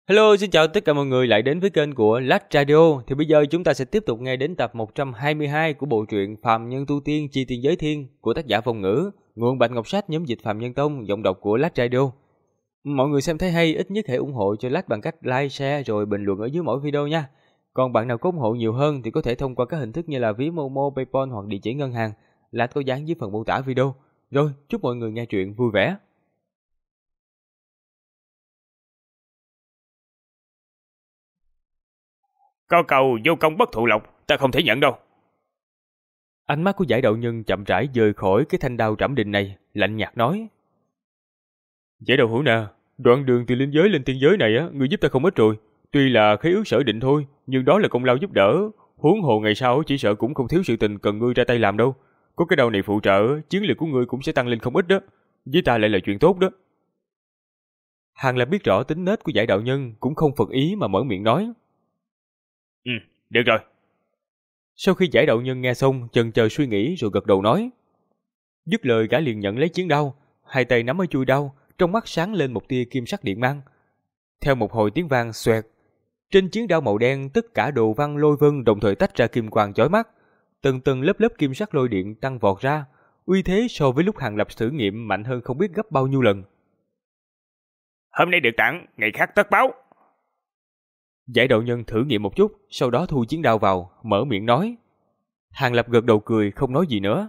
Hello, xin chào tất cả mọi người lại đến với kênh của Lách Radio. Thì bây giờ chúng ta sẽ tiếp tục nghe đến tập 122 của bộ truyện Phàm Nhân Tu Tiên Chi Tiên Giới Thiên của tác giả Phong Ngữ, nguồn Bạch Ngọc Sách, nhóm dịch Phạm Nhân Tông, giọng đọc của Lách Radio. Mọi người xem thấy hay, ít nhất hãy ủng hộ cho Lách bằng cách like, share rồi bình luận ở dưới mỗi video nha. Còn bạn nào có ủng hộ nhiều hơn thì có thể thông qua các hình thức như là ví Momo, PayPal hoặc địa chỉ ngân hàng. Lách có dán dưới phần mô tả video. Rồi, chúc mọi người nghe truyện vui vẻ. Có câu vô công bất thụ lộc, ta không thể nhận đâu. Ánh mắt của giải đạo nhân chậm rãi rời khỏi cái thanh đao trảm định này, lạnh nhạt nói: Giải đạo hữu nè, đoạn đường từ linh giới lên tiên giới này á, ngươi giúp ta không ít rồi. Tuy là khế ước sở định thôi, nhưng đó là công lao giúp đỡ. Huống hồ ngày sau chỉ sợ cũng không thiếu sự tình cần ngươi ra tay làm đâu. Có cái đao này phụ trợ, chiến lược của ngươi cũng sẽ tăng lên không ít đó. Với ta lại là chuyện tốt đó. Hàng Lập biết rõ tính nết của giải đạo nhân, cũng không phật ý mà mở miệng nói: Được rồi. Sau khi giải đạo nhân nghe xong, chần chờ suy nghĩ rồi gật đầu nói. Dứt lời gã liền nhận lấy chiến đao, hai tay nắm ở chuôi đao, trong mắt sáng lên một tia kim sắc điện mang. Theo một hồi tiếng vang xoẹt, trên chiến đao màu đen tất cả đồ văn lôi vân đồng thời tách ra kim quang chói mắt, từng tầng lớp lớp kim sắc lôi điện tăng vọt ra, uy thế so với lúc Hàng Lập thử nghiệm mạnh hơn không biết gấp bao nhiêu lần. Hôm nay được tặng, ngày khác tất báo. Giải đạo nhân thử nghiệm một chút, sau đó thu chiến đao vào, mở miệng nói. Hàng Lập gật đầu cười, không nói gì nữa.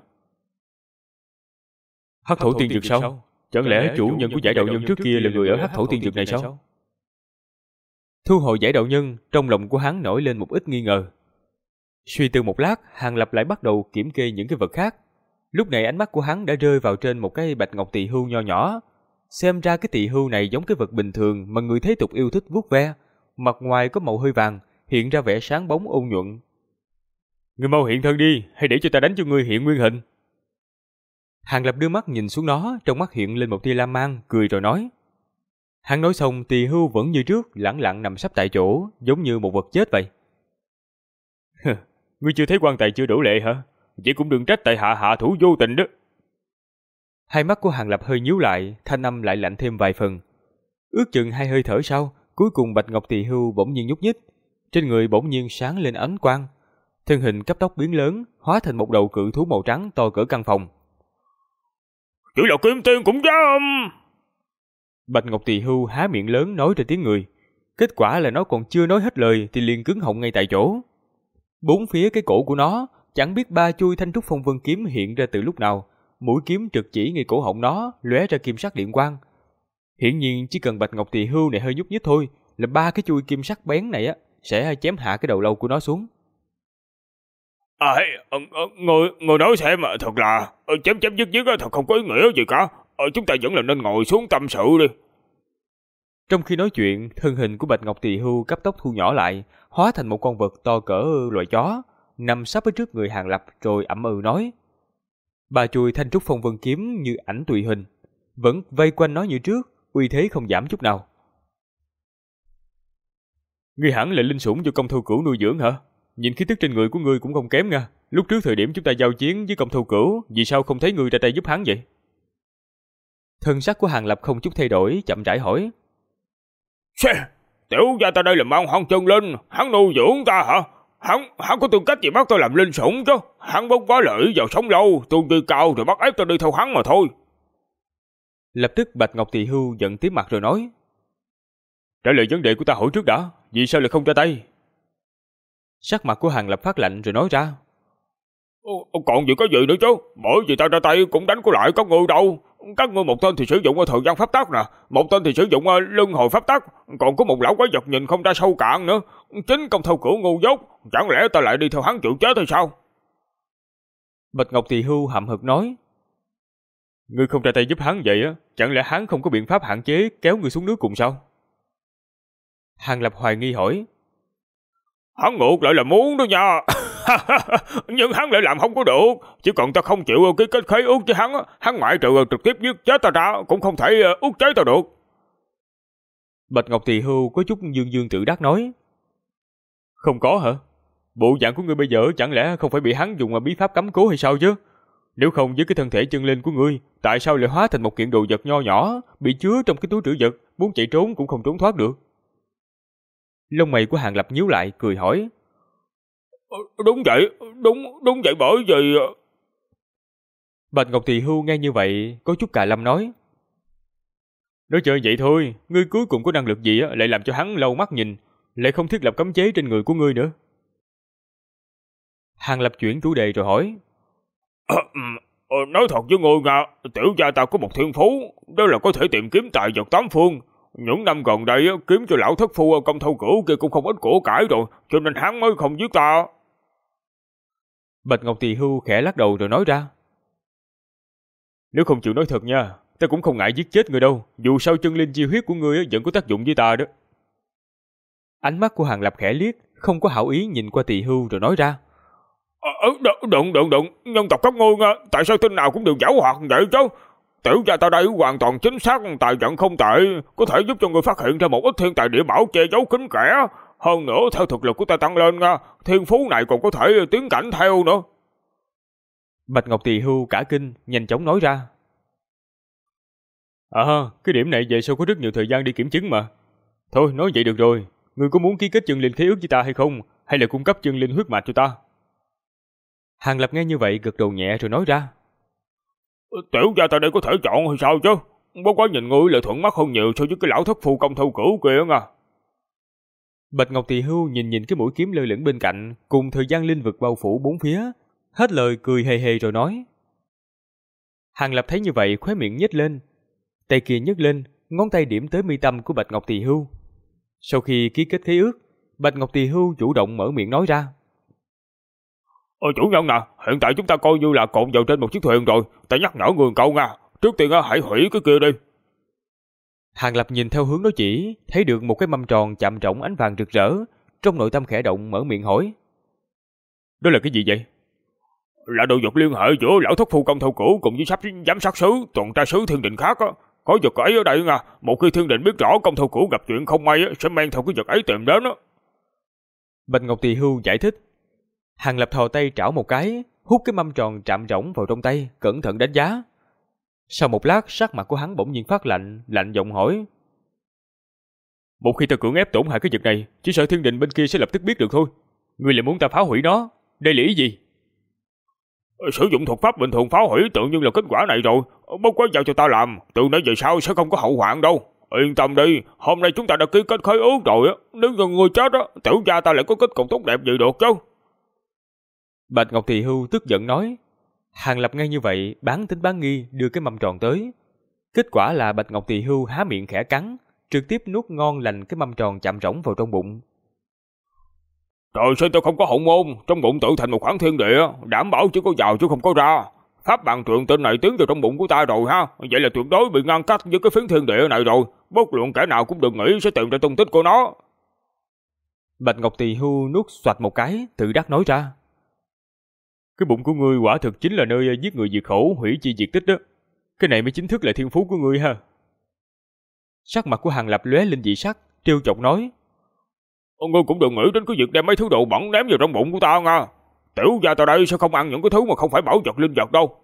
Hắc thổ tiên dược sao? Chẳng lẽ chủ nhân của giải đạo nhân trước kia là người ở hắc thổ tiên dược này sao? Thu hồi giải đạo nhân, trong lòng của hắn nổi lên một ít nghi ngờ. Suy tư một lát, Hàng Lập lại bắt đầu kiểm kê những cái vật khác. Lúc này ánh mắt của hắn đã rơi vào trên một cái bạch ngọc tỳ hưu nho nhỏ. Xem ra cái tỳ hưu này giống cái vật bình thường mà người thế tục yêu thích vuốt ve. Mặt ngoài có màu hơi vàng, hiện ra vẻ sáng bóng ôn nhuận. Ngươi mau hiện thân đi, hay để cho ta đánh cho ngươi hiện nguyên hình. Hàng Lập đưa mắt nhìn xuống nó, trong mắt hiện lên một tia lam mang, cười rồi nói. Hắn nói xong, tỳ hưu vẫn như trước, lẳng lặng nằm sấp tại chỗ, giống như một vật chết vậy. Ngươi chưa thấy quan tài chưa đủ lệ hả? Vậy cũng đừng trách tại hạ thủ vô tình đó. Hai mắt của Hàng Lập hơi nhíu lại, thanh âm lại lạnh thêm vài phần. Ước chừng hai hơi thở sau, cuối cùng bạch ngọc tỳ hưu bỗng nhiên nhúc nhích, trên người bỗng nhiên sáng lên ánh quang, thân hình cấp tốc biến lớn, hóa thành một đầu cự thú màu trắng to cỡ căn phòng. Chỉ là kim tiên cũng dám! Bạch ngọc tỳ hưu há miệng lớn nói ra tiếng người, kết quả là nó còn chưa nói hết lời thì liền cứng họng ngay tại chỗ. Bốn phía cái cổ của nó chẳng biết ba chuôi thanh trúc phong vân kiếm hiện ra từ lúc nào, mũi kiếm trực chỉ ngay cổ họng nó, lóe ra kim sắc điện quang. Hiển nhiên chỉ cần bạch ngọc tỳ hưu này hơi nhúc nhích thôi là ba cái chuôi kim sắc bén này sẽ chém hạ cái đầu lâu của nó xuống. Ngồi nói xem, thật là chém dứt thật không có ý nghĩa gì cả. Chúng ta vẫn là nên ngồi xuống tâm sự đi. Trong khi nói chuyện, thân hình của bạch ngọc tỳ hưu cấp tốc thu nhỏ lại, hóa thành một con vật to cỡ loài chó, nằm sắp ở trước người Hàng Lập rồi ậm ừ nói. Ba chuôi thanh trúc phong vân kiếm như ảnh tùy hình, vẫn vây quanh nó như trước, uy thế không giảm chút nào. Ngươi hẳn là linh sủng do công thâu cửu nuôi dưỡng hả? Nhìn khí tức trên người của ngươi cũng không kém nha. Lúc trước thời điểm chúng ta giao chiến với công thâu cửu, vì sao không thấy ngươi ra tay giúp hắn vậy? Thân sắc của Hàng Lập không chút thay đổi, chậm rãi hỏi. Tiểu gia ta đây là mang hoang chân linh, hắn nuôi dưỡng ta hả? Hắn có tư cách gì bắt tôi làm linh sủng chứ? Hắn bất quá lợi vào sống lâu, tu vi cao rồi bắt ép tôi đi theo hắn mà thôi. Lập tức bạch ngọc tỳ hưu giận tím mặt rồi nói. Trả lời vấn đề của ta hỏi trước đã, vì sao lại không ra tay? Sắc mặt của Hàng Lập phát lạnh rồi nói ra. Còn gì có gì nữa chứ, bởi vì ta ra tay cũng đánh có lại các ngươi đâu. Các ngươi một tên thì sử dụng thời gian pháp tắc nè, một tên thì sử dụng luân hồi pháp tắc, còn có một lão quái vật nhìn không ra sâu cạn nữa. Chính công thâu cửu ngu dốt, chẳng lẽ ta lại đi theo hắn chịu chết hay sao? Bạch ngọc tỳ hưu hậm hực nói. Ngươi không ra tay giúp hắn vậy á, chẳng lẽ hắn không có biện pháp hạn chế kéo ngươi xuống nước cùng sao? Hàng Lập hoài nghi hỏi. Hắn ngược lại là muốn đó nha. Nhưng hắn lại làm không có được. Chỉ cần ta không chịu cái kết khế ước với hắn ngoại trừ trực tiếp giết chết ta ra cũng không thể ước chế ta được. Bạch ngọc tỳ hưu có chút dương dương tự đắc nói. Không có hả? Bộ dạng của ngươi bây giờ chẳng lẽ không phải bị hắn dùng bí pháp cấm cố hay sao chứ? Nếu không với cái thân thể chân linh của ngươi, tại sao lại hóa thành một kiện đồ vật nho nhỏ, bị chứa trong cái túi trữ vật, muốn chạy trốn cũng không trốn thoát được? Lông mày của Hàng Lập nhíu lại, cười hỏi. Đúng vậy, đúng vậy bởi vì... Bạch Ngọc Tỳ Hưu nghe như vậy, có chút cà lâm nói. Nói chơi vậy thôi, ngươi cuối cùng có năng lực gì lại làm cho hắn lâu mắt nhìn, lại không thiết lập cấm chế trên người của ngươi nữa. Hàng Lập chuyển chủ đề rồi hỏi. Nói thật với ngươi nha, tiểu gia ta có một thiên phú, đó là có thể tìm kiếm tài vật tám phương. Những năm gần đây kiếm cho lão thất phu Công Thâu Cửu kia cũng không ít của cải rồi, cho nên hắn mới không giết ta. Bạch Ngọc Tỳ Hưu khẽ lắc đầu rồi nói ra. Nếu không chịu nói thật nha, ta cũng không ngại giết chết người đâu, dù sao chân linh chi huyết của ngươi vẫn có tác dụng với ta đó. Ánh mắt của Hàng Lập khẽ liếc, không có hảo ý nhìn qua Tỳ Hưu rồi nói ra. Đừng, nhân tộc các ngươi nha, tại sao tin nào cũng đều giảo hoạt vậy chứ? Tiểu gia ta đây hoàn toàn chính xác, tài vận không tệ, có thể giúp cho người phát hiện ra một ít thiên tài địa bảo che giấu kín kẽ. Hơn nữa theo thực lực của ta tăng lên nha, thiên phú này còn có thể tiến cảnh theo nữa. Bạch Ngọc Tỳ Hưu cả kinh, nhanh chóng nói ra. Cái điểm này về sau có rất nhiều thời gian đi kiểm chứng mà. Thôi nói vậy được rồi, ngươi có muốn ký kết chân linh khế ước với ta hay không, hay là cung cấp chân linh huyết mạch cho ta? Hàng Lập nghe như vậy gật đầu nhẹ rồi nói ra. Tiểu gia ta đây có thể chọn hay sao chứ? Bất quá nhìn ngươi lại thuận mắt hơn nhiều so với cái lão thất phu Công Thâu Cửu kia nha. Bạch Ngọc Tỳ Hưu nhìn cái mũi kiếm lơ lửng bên cạnh, cùng thời gian linh vực bao phủ bốn phía, hết lời cười hề hề rồi nói. Hàng Lập thấy như vậy khóe miệng nhếch lên, tay kia nhấc lên, ngón tay điểm tới mi tâm của Bạch Ngọc Tỳ Hưu. Sau khi ký kết khế ước, Bạch Ngọc Tỳ Hưu chủ động mở miệng nói ra. Chủ nhân nè, hiện tại chúng ta coi như là cột vào trên một chiếc thuyền rồi, ta nhắc nhở người cậu nha, trước tiên hãy hủy cái kia đi. Hàng Lập nhìn theo hướng đó chỉ, thấy được một cái mâm tròn chạm rỗng ánh vàng rực rỡ, trong nội tâm khẽ động mở miệng hỏi. Đó là cái gì vậy? Là đồ vật liên hệ giữa lão thất phu Công Thâu Cửu cùng với sắp giám sát sứ, tuần tra sứ thiên đình khác á. Có vật ấy ở đây nha, một khi thiên đình biết rõ Công Thâu Cửu gặp chuyện không may sẽ mang theo cái vật ấy tìm đến á. Bạch Ngọc Tỳ Hưu giải thích. Hàng Lập thò tay trảo một cái, hút cái mâm tròn chạm rỗng vào trong tay, cẩn thận đánh giá. Sau một lát, sắc mặt của hắn bỗng nhiên phát lạnh, lạnh giọng hỏi. Một khi ta cưỡng ép tổn hại cái vật này, chỉ sợ thiên đình bên kia sẽ lập tức biết được thôi. Ngươi lại muốn ta phá hủy nó, đây là ý gì? Sử dụng thuật pháp bình thường phá hủy tự nhiên là kết quả này rồi, bất quá giao cho ta làm, từ nay về sau sẽ không có hậu hoạn đâu. Yên tâm đi, hôm nay chúng ta đã ký kết khế ước rồi á, nếu như người chết á, tiểu gia ta lại có kết cục tốt đẹp gì được chứ? Bạch Ngọc Tỳ Hưu tức giận nói. Hàng Lập ngay như vậy, bán tính bán nghi đưa cái mâm tròn tới. Kết quả là Bạch Ngọc Tỳ Hưu há miệng khẽ cắn, trực tiếp nuốt ngon lành cái mâm tròn chạm rỗng vào trong bụng. Trời sinh tôi không có hậu môn, trong bụng tự thành một khoảng thiên địa, đảm bảo chỉ có vào chứ không có ra. Pháp bằng truyền tin này tiến vào trong bụng của ta rồi ha, vậy là tuyệt đối bị ngăn cách với cái phiến thiên địa này rồi, bất luận kẻ nào cũng đừng nghĩ sẽ tìm ra tung tích của nó. Bạch Ngọc Tỳ Hưu nuốt xoạch một cái, tự đắc nói ra. Cái bụng của ngươi quả thực chính là nơi giết người diệt khẩu, hủy chi diệt tích đó. Cái này mới chính thức là thiên phú của ngươi ha. Sắc mặt của Hàng Lập lóe lên dị sắc, trêu chọc nói. Ngươi cũng đừng nghĩ đến cái việc đem mấy thứ đồ bẩn ném vào trong bụng của ta nha. Tiểu gia ta đây sẽ không ăn những cái thứ mà không phải bảo vật linh vật đâu.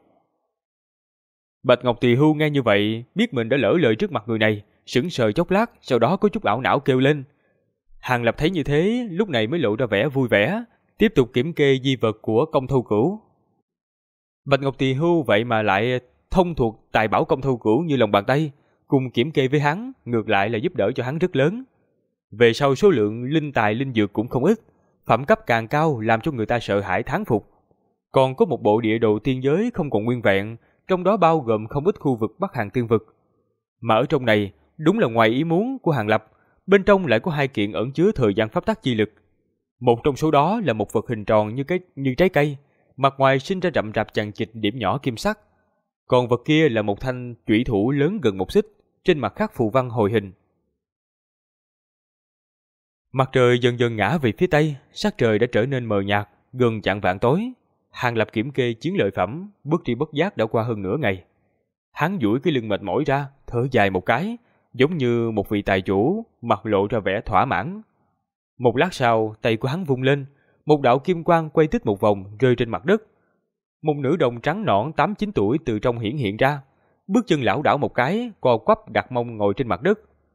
Bạch Ngọc Tỳ Hưu nghe như vậy, biết mình đã lỡ lời trước mặt người này, sững sờ chốc lát, sau đó có chút ảo não kêu lên. Hàng Lập thấy như thế, lúc này mới lộ ra vẻ vui vẻ, tiếp tục kiểm kê di vật của Công Thâu Cửu. Bạch Ngọc Tỳ Hưu vậy mà lại thông thuộc tài bảo Công Thâu Cửu như lòng bàn tay, cùng kiểm kê với hắn, ngược lại là giúp đỡ cho hắn rất lớn. Về sau số lượng linh tài linh dược cũng không ít, phẩm cấp càng cao làm cho người ta sợ hãi thán phục. Còn có một bộ địa đồ tiên giới không còn nguyên vẹn, trong đó bao gồm không ít khu vực Bắc Hàng Tiên Vực. Mà ở trong này, đúng là ngoài ý muốn của Hàng Lập, bên trong lại có 2 kiện ẩn chứa thời gian pháp tắc chi lực. Một trong số đó là một vật hình tròn như trái cây, mặt ngoài sinh ra rậm rạp chằng chịt điểm nhỏ kim sắc. Còn vật kia là một thanh chủy thủ lớn gần 1 xích, trên mặt khắc phù văn hồi hình. Mặt trời dần dần ngã về phía tây, sắc trời đã trở nên mờ nhạt, gần chạng vạng tối. Hàng Lập kiểm kê chiến lợi phẩm, bất tri bất giác đã qua hơn nửa ngày. Hắn duỗi cái lưng mệt mỏi ra, thở dài một cái, giống như một vị tài chủ, mặt lộ ra vẻ thỏa mãn. Một lát sau, tay của hắn vung lên, một đạo kim quang quay tích một vòng rơi trên mặt đất. Một nữ đồng trắng nõn 8-9 tuổi từ trong hiển hiện ra, bước chân lảo đảo một cái, co quắp đặt mông ngồi trên mặt đất.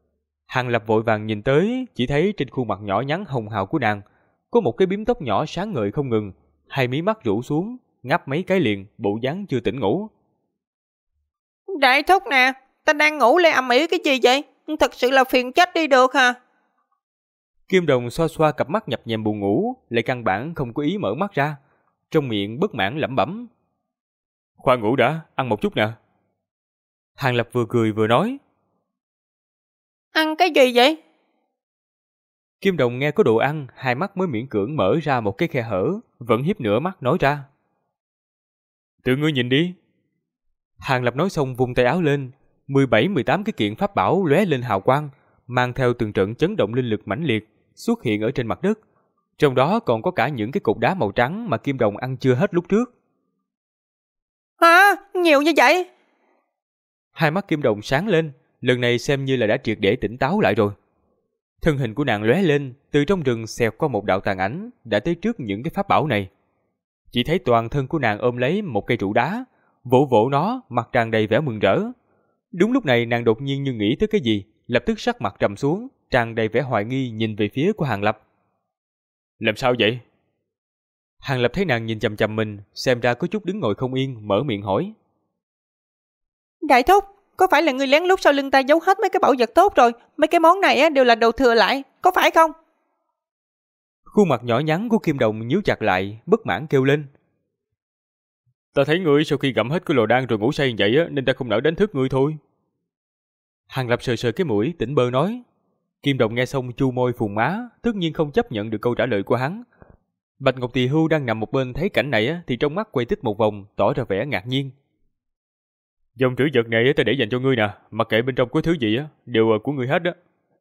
Hàng Lập vội vàng nhìn tới, chỉ thấy trên khuôn mặt nhỏ nhắn hồng hào của nàng có một cái bím tóc nhỏ sáng ngời không ngừng, hai mí mắt rũ xuống, ngáp mấy cái liền, bộ dáng chưa tỉnh ngủ. Đại thúc nè, ta đang ngủ lại ầm ĩ cái gì vậy? Thật sự là phiền chết đi được hả? Kim Đồng xoa xoa cặp mắt nhập nhèm buồn ngủ, lại căn bản không có ý mở mắt ra, trong miệng bất mãn lẩm bẩm. Khoan ngủ đã, ăn một chút nè. Hàng Lập vừa cười vừa nói. Ăn cái gì vậy? Kim Đồng nghe có đồ ăn, hai mắt mới miễn cưỡng mở ra một cái khe hở, vẫn hiếp nửa mắt nói ra. Tự ngươi nhìn đi. Hàng Lập nói xong vung tay áo lên, 17-18 cái kiện pháp bảo lóe lên hào quang, mang theo từng trận chấn động linh lực mãnh liệt, xuất hiện ở trên mặt đất. Trong đó còn có cả những cái cục đá màu trắng mà Kim Đồng ăn chưa hết lúc trước. Hả? Nhiều như vậy? Hai mắt Kim Đồng sáng lên, lần này xem như là đã triệt để tỉnh táo lại rồi. Thân hình của nàng lóe lên, từ trong rừng xẹt qua một đạo tàn ảnh, đã tới trước những cái pháp bảo này. Chỉ thấy toàn thân của nàng ôm lấy một cây trụ đá, vỗ vỗ nó, mặt tràn đầy vẻ mừng rỡ. Đúng lúc này nàng đột nhiên như nghĩ tới cái gì, lập tức sắc mặt trầm xuống, tràn đầy vẻ hoài nghi nhìn về phía của Hàng Lập. Làm sao vậy? Hàng Lập thấy nàng nhìn chằm chằm mình, xem ra có chút đứng ngồi không yên, mở miệng hỏi. Đại thúc, có phải là người lén lút sau lưng ta giấu hết mấy cái bảo vật tốt rồi? Mấy cái món này đều là đồ thừa lại, có phải không? Khuôn mặt nhỏ nhắn của Kim Đồng nhíu chặt lại, bất mãn kêu lên. Ta thấy ngươi sau khi gặm hết cái lò đan rồi ngủ say vậy nên ta không nỡ đánh thức ngươi thôi. Hàng Lập sờ sờ cái mũi, tỉnh bơ nói. Kim Đồng nghe xong chu môi phùng má, tất nhiên không chấp nhận được câu trả lời của hắn. Bạch Ngọc Tỳ Hưu đang nằm một bên thấy cảnh này thì trong mắt quay tít một vòng, tỏ ra vẻ ngạc nhiên. Dòng trữ vật này ta để dành cho ngươi nè, mặc kệ bên trong có thứ gì đều của ngươi hết đó.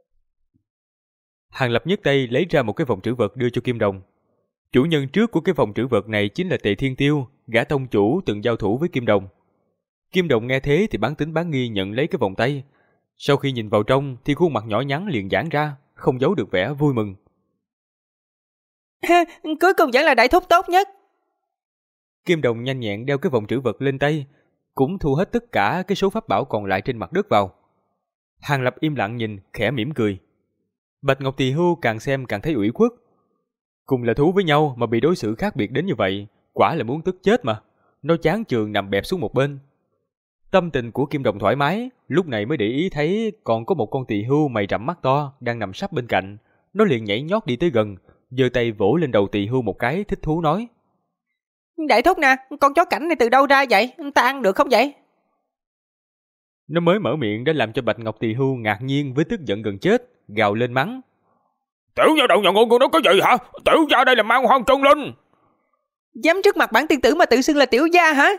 Hàng Lập nhấc tay lấy ra một cái vòng trữ vật đưa cho Kim Đồng. Chủ nhân trước của cái vòng trữ vật này chính là Tề Thiên Tiêu, gã tông chủ từng giao thủ với Kim Đồng. Kim Đồng nghe thế thì bán tín bán nghi nhận lấy cái vòng tay. Sau khi nhìn vào trong thì khuôn mặt nhỏ nhắn liền giãn ra, không giấu được vẻ vui mừng. Cuối cùng vẫn là đại thúc tốt nhất. Kim Đồng nhanh nhẹn đeo cái vòng trữ vật lên tay, cũng thu hết tất cả cái số pháp bảo còn lại trên mặt đất vào. Hàng Lập im lặng nhìn, khẽ mỉm cười. Bạch Ngọc Tỳ Hưu càng xem càng thấy ủy khuất. Cùng là thú với nhau mà bị đối xử khác biệt đến như vậy, quả là muốn tức chết mà. Nó chán chường nằm bẹp xuống một bên. Tâm tình của Kim Đồng thoải mái, lúc này mới để ý thấy còn có một con tỳ hưu mày rậm mắt to đang nằm sắp bên cạnh. Nó liền nhảy nhót đi tới gần, giơ tay vỗ lên đầu tỳ hưu một cái, thích thú nói. Đại thúc nè, con chó cảnh này từ đâu ra vậy? Ta ăn được không vậy? Nó mới mở miệng đã làm cho Bạch Ngọc Tỳ Hưu ngạc nhiên với tức giận gần chết, gào lên mắng. Tiểu gia đầu nhà ngon con đó cái gì hả? Tiểu gia đây là mang hoang trân linh. Dám trước mặt bản tiên tử mà tự xưng là tiểu gia hả?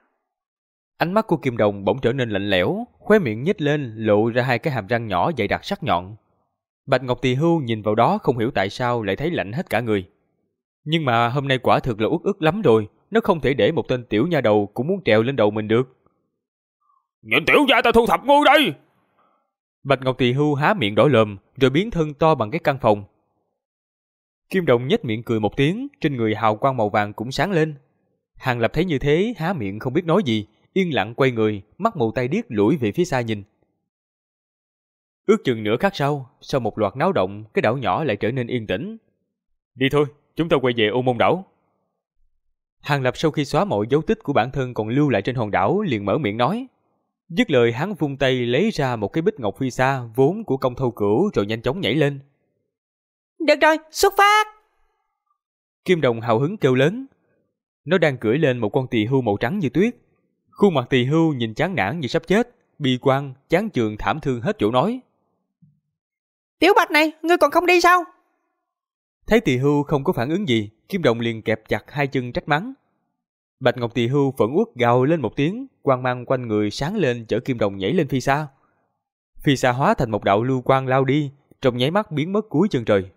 Ánh mắt của Kim Đồng bỗng trở nên lạnh lẽo, khóe miệng nhếch lên lộ ra hai cái hàm răng nhỏ dày đặc sắc nhọn. Bạch Ngọc Tỳ Hưu nhìn vào đó không hiểu tại sao lại thấy lạnh hết cả người. Nhưng mà hôm nay quả thực là uất ức lắm rồi, nó không thể để một tên tiểu nha đầu cũng muốn trèo lên đầu mình được. Nhìn tiểu gia ta thu thập ngươi đây. Bạch Ngọc Tỳ Hưu há miệng đỏ lồm rồi biến thân to bằng cái căn phòng. Kim Đồng nhếch miệng cười một tiếng, trên người hào quang màu vàng cũng sáng lên. Hàng Lập thấy như thế há miệng không biết nói gì, yên lặng quay người, mắt mù tay điếc lủi về phía xa nhìn. Ước chừng nửa khắc sau một loạt náo động, cái đảo nhỏ lại trở nên yên tĩnh. Đi thôi, chúng ta quay về Ô Môn đảo. Hàng Lập sau khi xóa mọi dấu tích của bản thân còn lưu lại trên hòn đảo liền mở miệng nói. Dứt lời hắn vung tay lấy ra một cái bích ngọc phi sa vốn của Công Thâu Cửu rồi nhanh chóng nhảy lên. Được rồi, xuất phát! Kim Đồng hào hứng kêu lớn. Nó đang cưỡi lên một con tỳ hưu màu trắng như tuyết. Khuôn mặt tỳ hưu nhìn chán nản như sắp chết, bi quan, chán chường thảm thương hết chỗ nói. Tiểu Bạch này, ngươi còn không đi sao? Thấy tỳ hưu không có phản ứng gì, Kim Đồng liền kẹp chặt hai chân trách mắng. Bạch Ngọc Tỳ Hưu phẫn uất gào lên một tiếng, quang mang quanh người sáng lên chở Kim Đồng nhảy lên phi xa. Phi xa hóa thành một đạo lưu quang lao đi, trong nháy mắt biến mất cuối chân trời.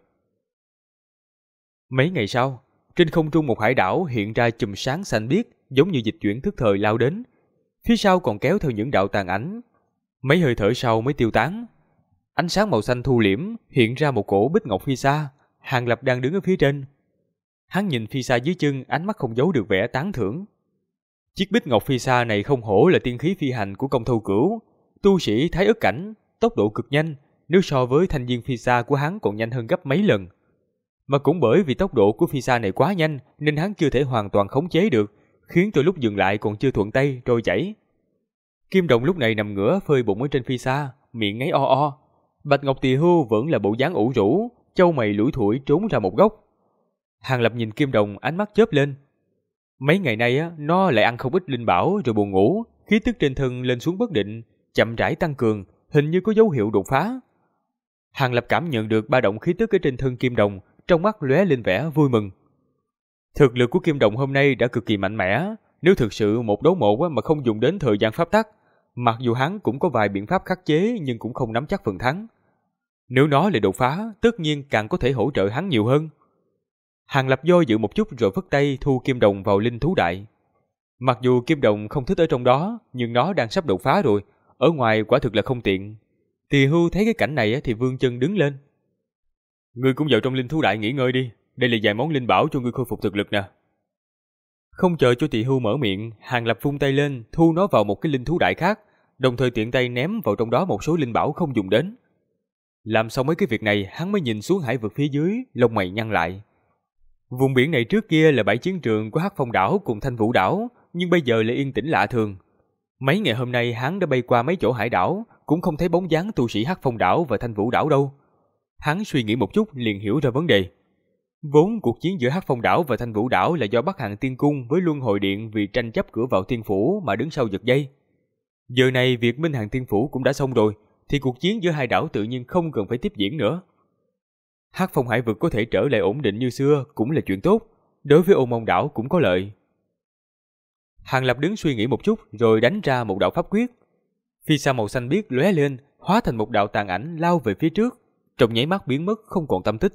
Mấy ngày sau, trên không trung một hải đảo hiện ra chùm sáng xanh biếc, giống như dịch chuyển thức thời lao đến. Phía sau còn kéo theo những đạo tàn ảnh. Mấy hơi thở sau mới tiêu tán. Ánh sáng màu xanh thu liễm, hiện ra một cổ bích ngọc phi xa. Hàng Lập đang đứng ở phía trên. Hắn nhìn phi xa dưới chân, ánh mắt không giấu được vẻ tán thưởng. Chiếc bích ngọc phi xa này không hổ là tiên khí phi hành của Công Thâu Cửu, tu sĩ thái ức cảnh, tốc độ cực nhanh, nếu so với thanh viên phi xa của hắn còn nhanh hơn gấp mấy lần. Mà cũng bởi vì tốc độ của phi xa này quá nhanh nên hắn chưa thể hoàn toàn khống chế được, khiến cho lúc dừng lại còn chưa thuận tay trôi chảy. Kim Đồng lúc này nằm ngửa phơi bụng ở trên phi xa, miệng ngáy o o. Bạch Ngọc Tỳ Hưu vẫn là bộ dáng ủ rũ, châu mày lủi thủi trốn ra một góc. Hàng Lập nhìn Kim Đồng, ánh mắt chớp lên. Mấy ngày nay nó lại ăn không ít linh bảo rồi buồn ngủ, khí tức trên thân lên xuống bất định, chậm rãi tăng cường, hình như có dấu hiệu đột phá. Hàng Lập cảm nhận được ba động khí tức ở trên thân Kim Đồng, trong mắt lóe lên vẻ vui mừng. Thực lực của Kim Đồng hôm nay đã cực kỳ mạnh mẽ, nếu thực sự một đấu một mà không dùng đến thời gian pháp tắc, mặc dù hắn cũng có vài biện pháp khắc chế nhưng cũng không nắm chắc phần thắng. Nếu nó lại đột phá, tất nhiên càng có thể hỗ trợ hắn nhiều hơn. Hàng Lập do dự một chút rồi phất tay thu Kim Đồng vào linh thú đại. Mặc dù Kim Đồng không thích ở trong đó, nhưng nó đang sắp đột phá rồi, ở ngoài quả thực là không tiện. Tỳ Hưu thấy cái cảnh này thì vươn chân đứng lên. Ngươi cũng vào trong linh thú đại nghỉ ngơi đi, đây là vài món linh bảo cho ngươi khôi phục thực lực nè. Không chờ cho Tỳ Hưu mở miệng, Hàng Lập vung tay lên, thu nó vào một cái linh thú đại khác, đồng thời tiện tay ném vào trong đó một số linh bảo không dùng đến. Làm xong mấy cái việc này, hắn mới nhìn xuống hải vực phía dưới, lông mày nhăn lại. Vùng biển này trước kia là bãi chiến trường của Hắc Phong đảo cùng Thanh Vũ đảo, nhưng bây giờ lại yên tĩnh lạ thường. Mấy ngày hôm nay hắn đã bay qua mấy chỗ hải đảo, cũng không thấy bóng dáng tu sĩ Hắc Phong đảo và Thanh Vũ đảo đâu. Hắn suy nghĩ một chút liền hiểu ra vấn đề. Vốn cuộc chiến giữa Hắc Phong đảo và Thanh Vũ đảo là do Bắc Hàn Tiên Cung với Luân Hồi Điện vì tranh chấp cửa vào Tiên Phủ mà đứng sau giật dây. Giờ này việc Minh Hàn Tiên Phủ cũng đã xong rồi, thì cuộc chiến giữa hai đảo tự nhiên không cần phải tiếp diễn nữa. Hắc Phong hải vực có thể trở lại ổn định như xưa cũng là chuyện tốt, đối với Ô Mông đảo cũng có lợi. Hàng Lập đứng suy nghĩ một chút rồi đánh ra một đạo pháp quyết. Phi sa màu xanh biếc lóe lên, hóa thành một đạo tàn ảnh lao về phía trước, trong nháy mắt biến mất không còn tâm tích.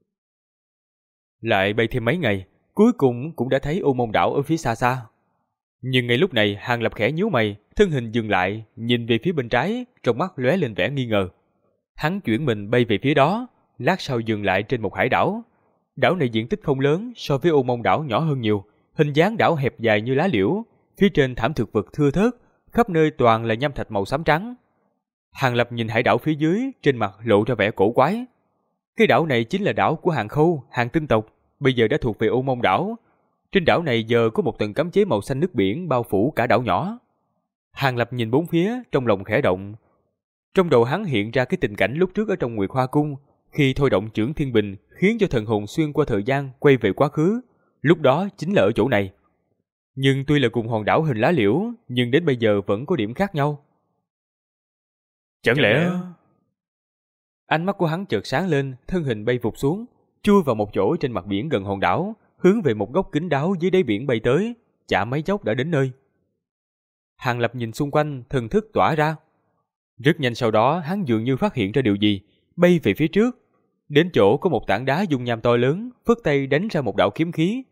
Lại bay thêm mấy ngày, cuối cùng cũng đã thấy Ô Mông đảo ở phía xa xa. Nhưng ngay lúc này Hàng Lập khẽ nhíu mày, thân hình dừng lại, nhìn về phía bên trái, trong mắt lóe lên vẻ nghi ngờ. Hắn chuyển mình bay về phía đó, lát sau dừng lại trên một hải đảo. Đảo này diện tích không lớn, so với Ô Mông đảo nhỏ hơn nhiều, hình dáng đảo hẹp dài như lá liễu, phía trên thảm thực vật thưa thớt, khắp nơi toàn là nham thạch màu xám trắng. Hàng Lập nhìn hải đảo phía dưới, trên mặt lộ ra vẻ cổ quái. Cái đảo này chính là đảo của Hàng Khâu, Hàng Tinh tộc, bây giờ đã thuộc về Ô Mông đảo. Trên đảo này giờ có một tầng cấm chế màu xanh nước biển bao phủ cả đảo nhỏ. Hàng Lập nhìn bốn phía, trong lòng khẽ động. Trong đầu hắn hiện ra cái tình cảnh lúc trước ở trong Nguyệt Hoa Cung, khi thôi động Chưởng Thiên Bình khiến cho thần hồn xuyên qua thời gian quay về quá khứ, lúc đó chính là ở chỗ này. Nhưng tuy là cùng hòn đảo hình lá liễu, nhưng đến bây giờ vẫn có điểm khác nhau. Chẳng lẽ... Ánh mắt của hắn chợt sáng lên, thân hình bay vụt xuống, chui vào một chỗ trên mặt biển gần hòn đảo, hướng về một góc kín đáo dưới đáy biển bay tới, chả mấy chốc đã đến nơi. Hàng Lập nhìn xung quanh, thần thức tỏa ra. Rất nhanh sau đó, hắn dường như phát hiện ra điều gì, bay về phía trước. Đến chỗ có một tảng đá dung nham to lớn, phất tay đánh ra một đạo kiếm khí.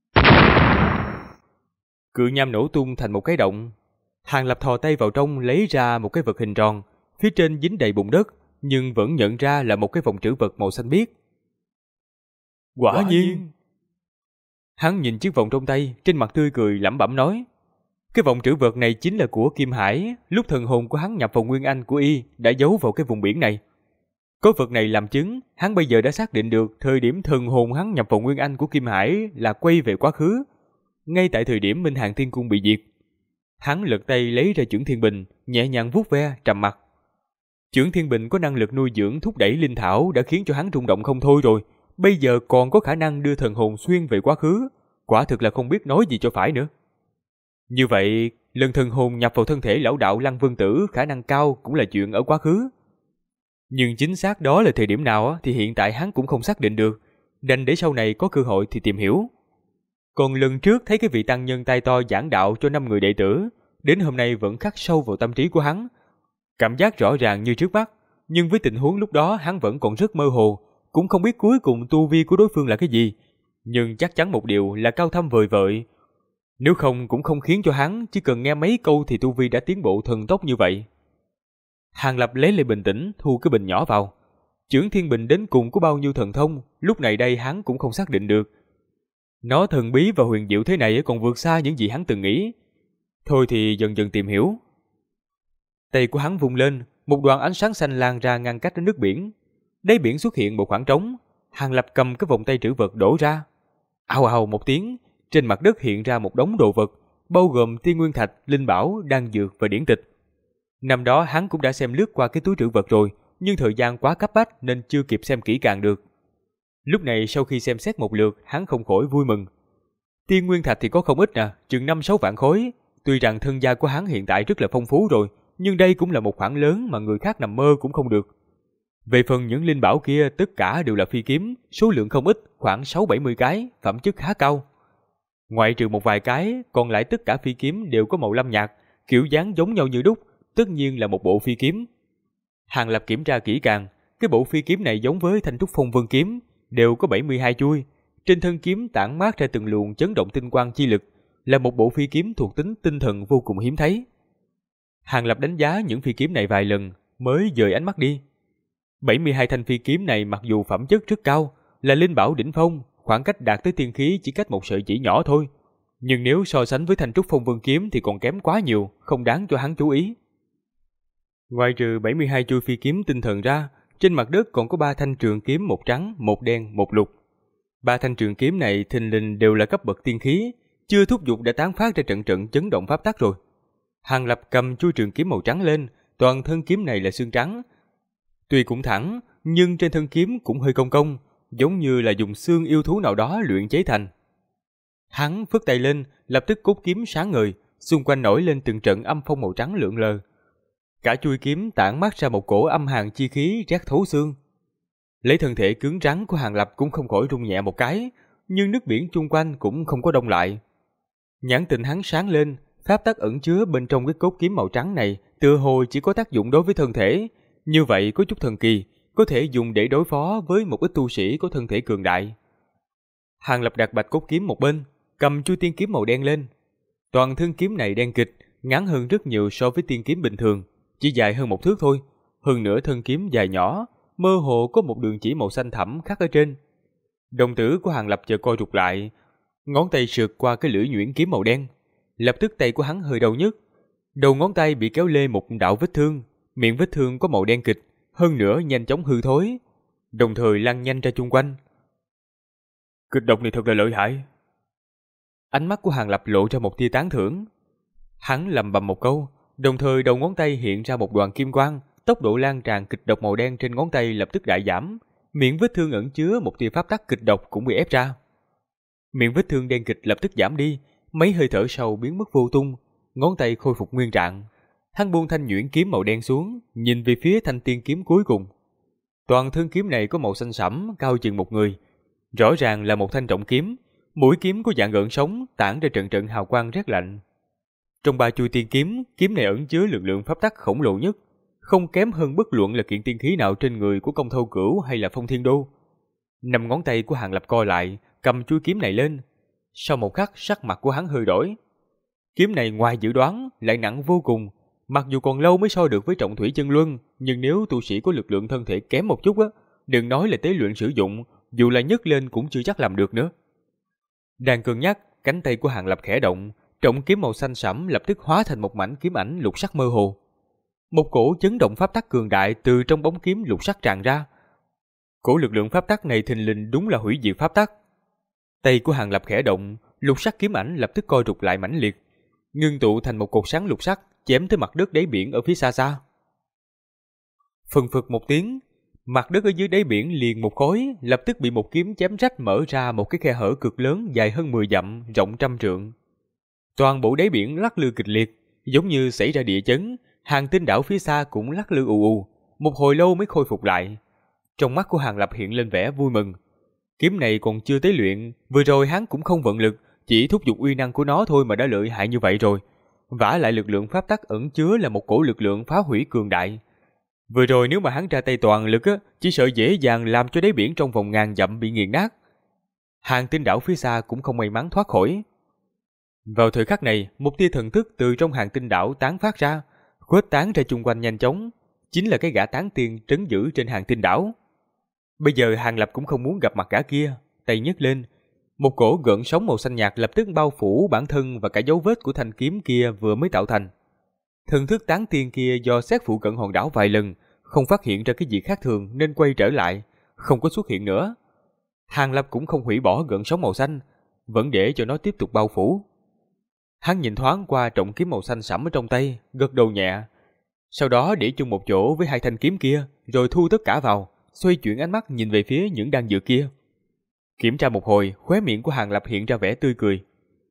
Cự nham nổ tung thành một cái động. Hàng Lập thò tay vào trong lấy ra một cái vật hình tròn, phía trên dính đầy bùn đất, nhưng vẫn nhận ra là một cái vòng trữ vật màu xanh biếc. Quả nhiên! Hắn nhìn chiếc vòng trong tay, trên mặt tươi cười lẩm bẩm nói. Cái vòng trữ vật này chính là của Kim Hải, lúc thần hồn của hắn nhập vào nguyên anh của y đã giấu vào cái vùng biển này. Có vật này làm chứng, hắn bây giờ đã xác định được thời điểm thần hồn hắn nhập vào nguyên anh của Kim Hải là quay về quá khứ, ngay tại thời điểm Minh Hàn Thiên Cung bị diệt. Hắn lật tay lấy ra Chưởng Thiên Bình, nhẹ nhàng vuốt ve, trầm mặc. Chưởng Thiên Bình có năng lực nuôi dưỡng thúc đẩy linh thảo đã khiến cho hắn rung động không thôi rồi, bây giờ còn có khả năng đưa thần hồn xuyên về quá khứ, quả thực là không biết nói gì cho phải nữa. Như vậy, lần thần hồn nhập vào thân thể lão đạo Lăng Vân Tử khả năng cao cũng là chuyện ở quá khứ. Nhưng chính xác đó là thời điểm nào thì hiện tại hắn cũng không xác định được, đành để sau này có cơ hội thì tìm hiểu. Còn lần trước thấy cái vị tăng nhân tay to giảng đạo cho 5 người đệ tử, đến hôm nay vẫn khắc sâu vào tâm trí của hắn. Cảm giác rõ ràng như trước mắt, nhưng với tình huống lúc đó hắn vẫn còn rất mơ hồ, cũng không biết cuối cùng tu vi của đối phương là cái gì. Nhưng chắc chắn một điều là cao thâm vời vợi. Nếu không cũng không khiến cho hắn chỉ cần nghe mấy câu thì tu vi đã tiến bộ thần tốc như vậy. Hàng Lập lấy lại bình tĩnh, thu cái bình nhỏ vào. Chưởng Thiên Bình đến cùng có bao nhiêu thần thông, lúc này đây hắn cũng không xác định được. Nó thần bí và huyền diệu thế này còn vượt xa những gì hắn từng nghĩ. Thôi thì dần dần tìm hiểu. Tay của hắn vung lên, một đoàn ánh sáng xanh lan ra ngăn cách với nước biển. Đáy biển xuất hiện một khoảng trống. Hàng Lập cầm cái vòng tay trữ vật đổ ra. Ào ào một tiếng, trên mặt đất hiện ra một đống đồ vật, bao gồm tiên nguyên thạch, linh bảo, đan dược và điển tịch. Năm đó hắn cũng đã xem lướt qua cái túi trữ vật rồi, nhưng thời gian quá cấp bách nên chưa kịp xem kỹ càng được. Lúc này sau khi xem xét một lượt, hắn không khỏi vui mừng. Tiên nguyên thạch thì có không ít chừng 5-6 vạn khối. Tuy rằng thân gia của hắn hiện tại rất là phong phú rồi, nhưng đây cũng là một khoản lớn mà người khác nằm mơ cũng không được. Về phần những linh bảo kia, tất cả đều là phi kiếm, số lượng không ít, khoảng 6-70 cái, phẩm chất khá cao. Ngoại trừ một vài cái, còn lại tất cả phi kiếm đều có màu lam nhạt, kiểu dáng giống nhau như đúc, tất nhiên là một bộ phi kiếm. Hàng Lập kiểm tra kỹ càng, cái bộ phi kiếm này giống với Thanh Trúc Phong Vân kiếm, đều có 72 chuôi, trên thân kiếm tản mát ra từng luồng chấn động tinh quang chi lực, là một bộ phi kiếm thuộc tính tinh thần vô cùng hiếm thấy. Hàng Lập đánh giá những phi kiếm này vài lần, mới dời ánh mắt đi. 72 thanh phi kiếm này mặc dù phẩm chất rất cao, là linh bảo đỉnh phong, khoảng cách đạt tới tiên khí chỉ cách một sợi chỉ nhỏ thôi. Nhưng nếu so sánh với Thanh Trúc Phong Vân kiếm thì còn kém quá nhiều, không đáng cho hắn chú ý. Ngoài trừ 72 chuôi phi kiếm tinh thần ra, trên mặt đất còn có 3 thanh trường kiếm, một trắng, một đen, một lục. 3 thanh trường kiếm này thình lình đều là cấp bậc tiên khí, chưa thúc giục đã tán phát ra trận trận chấn động pháp tắc rồi. Hàng Lập cầm chuôi trường kiếm màu trắng lên, toàn thân kiếm này là xương trắng. Tuy cũng thẳng, nhưng trên thân kiếm cũng hơi cong cong, giống như là dùng xương yêu thú nào đó luyện chế thành. Hắn phất tay lên, lập tức cốt kiếm sáng ngời, xung quanh nổi lên từng trận âm phong màu trắng lượn lờ. Cả chuôi kiếm tản mát ra một cổ âm hàn chi khí rét thấu xương. Lấy thân thể cứng rắn của Hàng Lập cũng không khỏi rung nhẹ một cái, nhưng nước biển chung quanh cũng không có đông lại. Nhãn tình hắn sáng lên, pháp tắc ẩn chứa bên trong cái cốt kiếm màu trắng này tựa hồ chỉ có tác dụng đối với thân thể, như vậy có chút thần kỳ, có thể dùng để đối phó với một ít tu sĩ có thân thể cường đại. Hàng Lập đặt bạch cốt kiếm một bên, cầm chuôi tiên kiếm màu đen lên. Toàn thân kiếm này đen kịch, ngắn hơn rất nhiều so với tiên kiếm bình thường, chỉ dài hơn 1 thước thôi. Hơn nữa thân kiếm dài nhỏ, mơ hồ có một đường chỉ màu xanh thẳm khắc ở trên. Đồng tử của Hàng Lập chợt co rụt lại, ngón tay sượt qua cái lưỡi nhuyễn kiếm màu đen. Lập tức tay của hắn hơi đau nhức, đầu ngón tay bị kéo lê một đạo vết thương, miệng vết thương có màu đen kịch, hơn nữa nhanh chóng hư thối, đồng thời lan nhanh ra chung quanh. Kịch độc này thật là lợi hại. Ánh mắt của Hàng Lập lộ ra một tia tán thưởng. Hắn lẩm bẩm một câu, đồng thời đầu ngón tay hiện ra một đoàn kim quang, tốc độ lan tràn kịch độc màu đen trên ngón tay lập tức đại giảm, miệng vết thương ẩn chứa một tia pháp tắc kịch độc cũng bị ép ra. Miệng vết thương đen kịch lập tức giảm đi, mấy hơi thở sau biến mất vô tung, ngón tay khôi phục nguyên trạng. Hắn buông thanh nhuyễn kiếm màu đen xuống, nhìn về phía thanh tiên kiếm cuối cùng. Toàn thân kiếm này có màu xanh sẫm, cao chừng một người, rõ ràng là một thanh trọng kiếm, mũi kiếm có dạng gợn sóng, tản ra trận trận hào quang rét lạnh. Trong 3 chuôi tiên kiếm, kiếm này ẩn chứa lực lượng pháp tắc khổng lồ nhất, không kém hơn bất luận là kiện tiên khí nào trên người của Công Thâu Cửu hay là Phong Thiên Đô. 5 ngón tay của Hàng Lập co lại, cầm chuôi kiếm này lên. Sau một khắc, sắc mặt của hắn hơi đổi. Kiếm này ngoài dự đoán lại nặng vô cùng, mặc dù còn lâu mới so được với Trọng Thủy Chân Luân, nhưng nếu tu sĩ có lực lượng thân thể kém một chút đừng nói là tế luyện sử dụng, dù là nhấc lên cũng chưa chắc làm được nữa. Đang cân nhắc, cánh tay của Hàng Lập khẽ động, trọng kiếm màu xanh sẫm lập tức hóa thành một mảnh kiếm ảnh lục sắc mơ hồ. Một cổ chấn động pháp tắc cường đại từ trong bóng kiếm lục sắc tràn ra. Cổ lực lượng pháp tắc này thình lình đúng là hủy diệt pháp tắc. Tay của Hàng Lập khẽ động, lục sắc kiếm ảnh lập tức co rụt lại mãnh liệt, ngưng tụ thành một cột sáng lục sắc, chém tới mặt đất đáy biển ở phía xa xa. Phừng phực một tiếng, mặt đất ở dưới đáy biển liền một khối, lập tức bị một kiếm chém rách mở ra một cái khe hở cực lớn dài hơn 10 dặm, rộng 100 trượng. Toàn bộ đáy biển lắc lư kịch liệt, giống như xảy ra địa chấn, Hàng Tinh đảo phía xa cũng lắc lư ù ù, một hồi lâu mới khôi phục lại. Trong mắt của Hàng Lập hiện lên vẻ vui mừng. Kiếm này còn chưa tế luyện, vừa rồi hắn cũng không vận lực, chỉ thúc giục uy năng của nó thôi mà đã lợi hại như vậy rồi. Vả lại lực lượng pháp tắc ẩn chứa là một cổ lực lượng phá hủy cường đại. Vừa rồi nếu mà hắn ra tay toàn lực chỉ sợ dễ dàng làm cho đáy biển trong vòng ngàn dặm bị nghiền nát. Hàng Tinh đảo phía xa cũng không may mắn thoát khỏi. Vào thời khắc này, một tia thần thức từ trong Hàng Tinh đảo tán phát ra, khuếch tán ra chung quanh nhanh chóng, chính là cái gã tán tiên trấn giữ trên Hàng Tinh đảo. Bây giờ Hàng Lập cũng không muốn gặp mặt gã kia, tay nhấc lên, một cổ gợn sóng màu xanh nhạt lập tức bao phủ bản thân và cả dấu vết của thanh kiếm kia vừa mới tạo thành. Thần thức tán tiên kia do xét phụ cận hòn đảo vài lần, không phát hiện ra cái gì khác thường nên quay trở lại, không có xuất hiện nữa. Hàng Lập cũng không hủy bỏ gợn sóng màu xanh, vẫn để cho nó tiếp tục bao phủ. Hắn nhìn thoáng qua trọng kiếm màu xanh sẫm ở trong tay, gật đầu nhẹ. Sau đó để chung một chỗ với hai thanh kiếm kia, rồi thu tất cả vào, xoay chuyển ánh mắt nhìn về phía những đan dược kia. Kiểm tra một hồi, khóe miệng của Hàng Lập hiện ra vẻ tươi cười.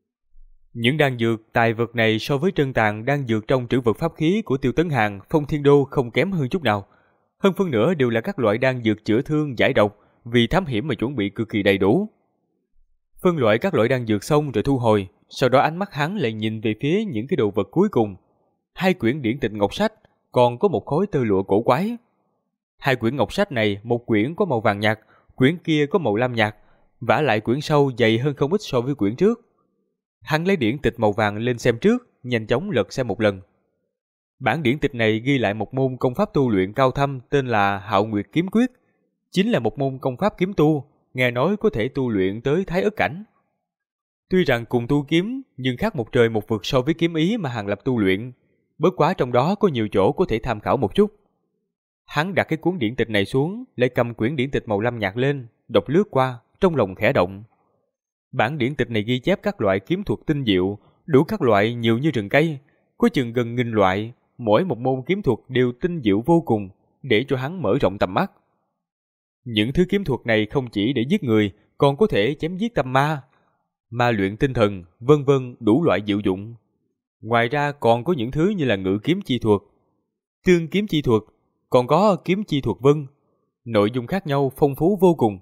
Những đan dược, tài vật này so với trân tàn đan dược trong trữ vật pháp khí của Tiêu Tấn Hàng, Phong Thiên Đô không kém hơn chút nào. Hơn phân nửa đều là các loại đan dược chữa thương, giải độc, vì thám hiểm mà chuẩn bị cực kỳ đầy đủ. Phân loại các loại đan dược xong rồi thu hồi, sau đó ánh mắt hắn lại nhìn về phía những cái đồ vật cuối cùng. Hai quyển điển tịch ngọc sách, còn có một khối tơ lụa cổ quái. Hai quyển ngọc sách này, một quyển có màu vàng nhạt, quyển kia có màu lam nhạt, vả lại quyển sau dày hơn không ít so với quyển trước. Hắn lấy điển tịch màu vàng lên xem trước, nhanh chóng lật xem một lần. Bản điển tịch này ghi lại một môn công pháp tu luyện cao thâm tên là Hạo Nguyệt Kiếm Quyết, chính là một môn công pháp kiếm tu, nghe nói có thể tu luyện tới Thái Ức cảnh. Tuy rằng cùng tu kiếm, nhưng khác một trời một vực so với kiếm ý mà Hàng Lập tu luyện, bất quá trong đó có nhiều chỗ có thể tham khảo một chút. Hắn đặt cái cuốn điển tịch này xuống, lại cầm quyển điển tịch màu lam nhạt lên, đọc lướt qua, trong lòng khẽ động. Bản điển tịch này ghi chép các loại kiếm thuật tinh diệu, đủ các loại nhiều như rừng cây, có chừng gần 1000 loại, mỗi một môn kiếm thuật đều tinh diệu vô cùng, để cho hắn mở rộng tầm mắt. Những thứ kiếm thuật này không chỉ để giết người, còn có thể chém giết tâm ma, ma luyện tinh thần, vân vân, đủ loại diệu dụng. Ngoài ra còn có những thứ như là ngự kiếm chi thuật, tương kiếm chi thuật, còn có kiếm chi thuật vân, nội dung khác nhau phong phú vô cùng.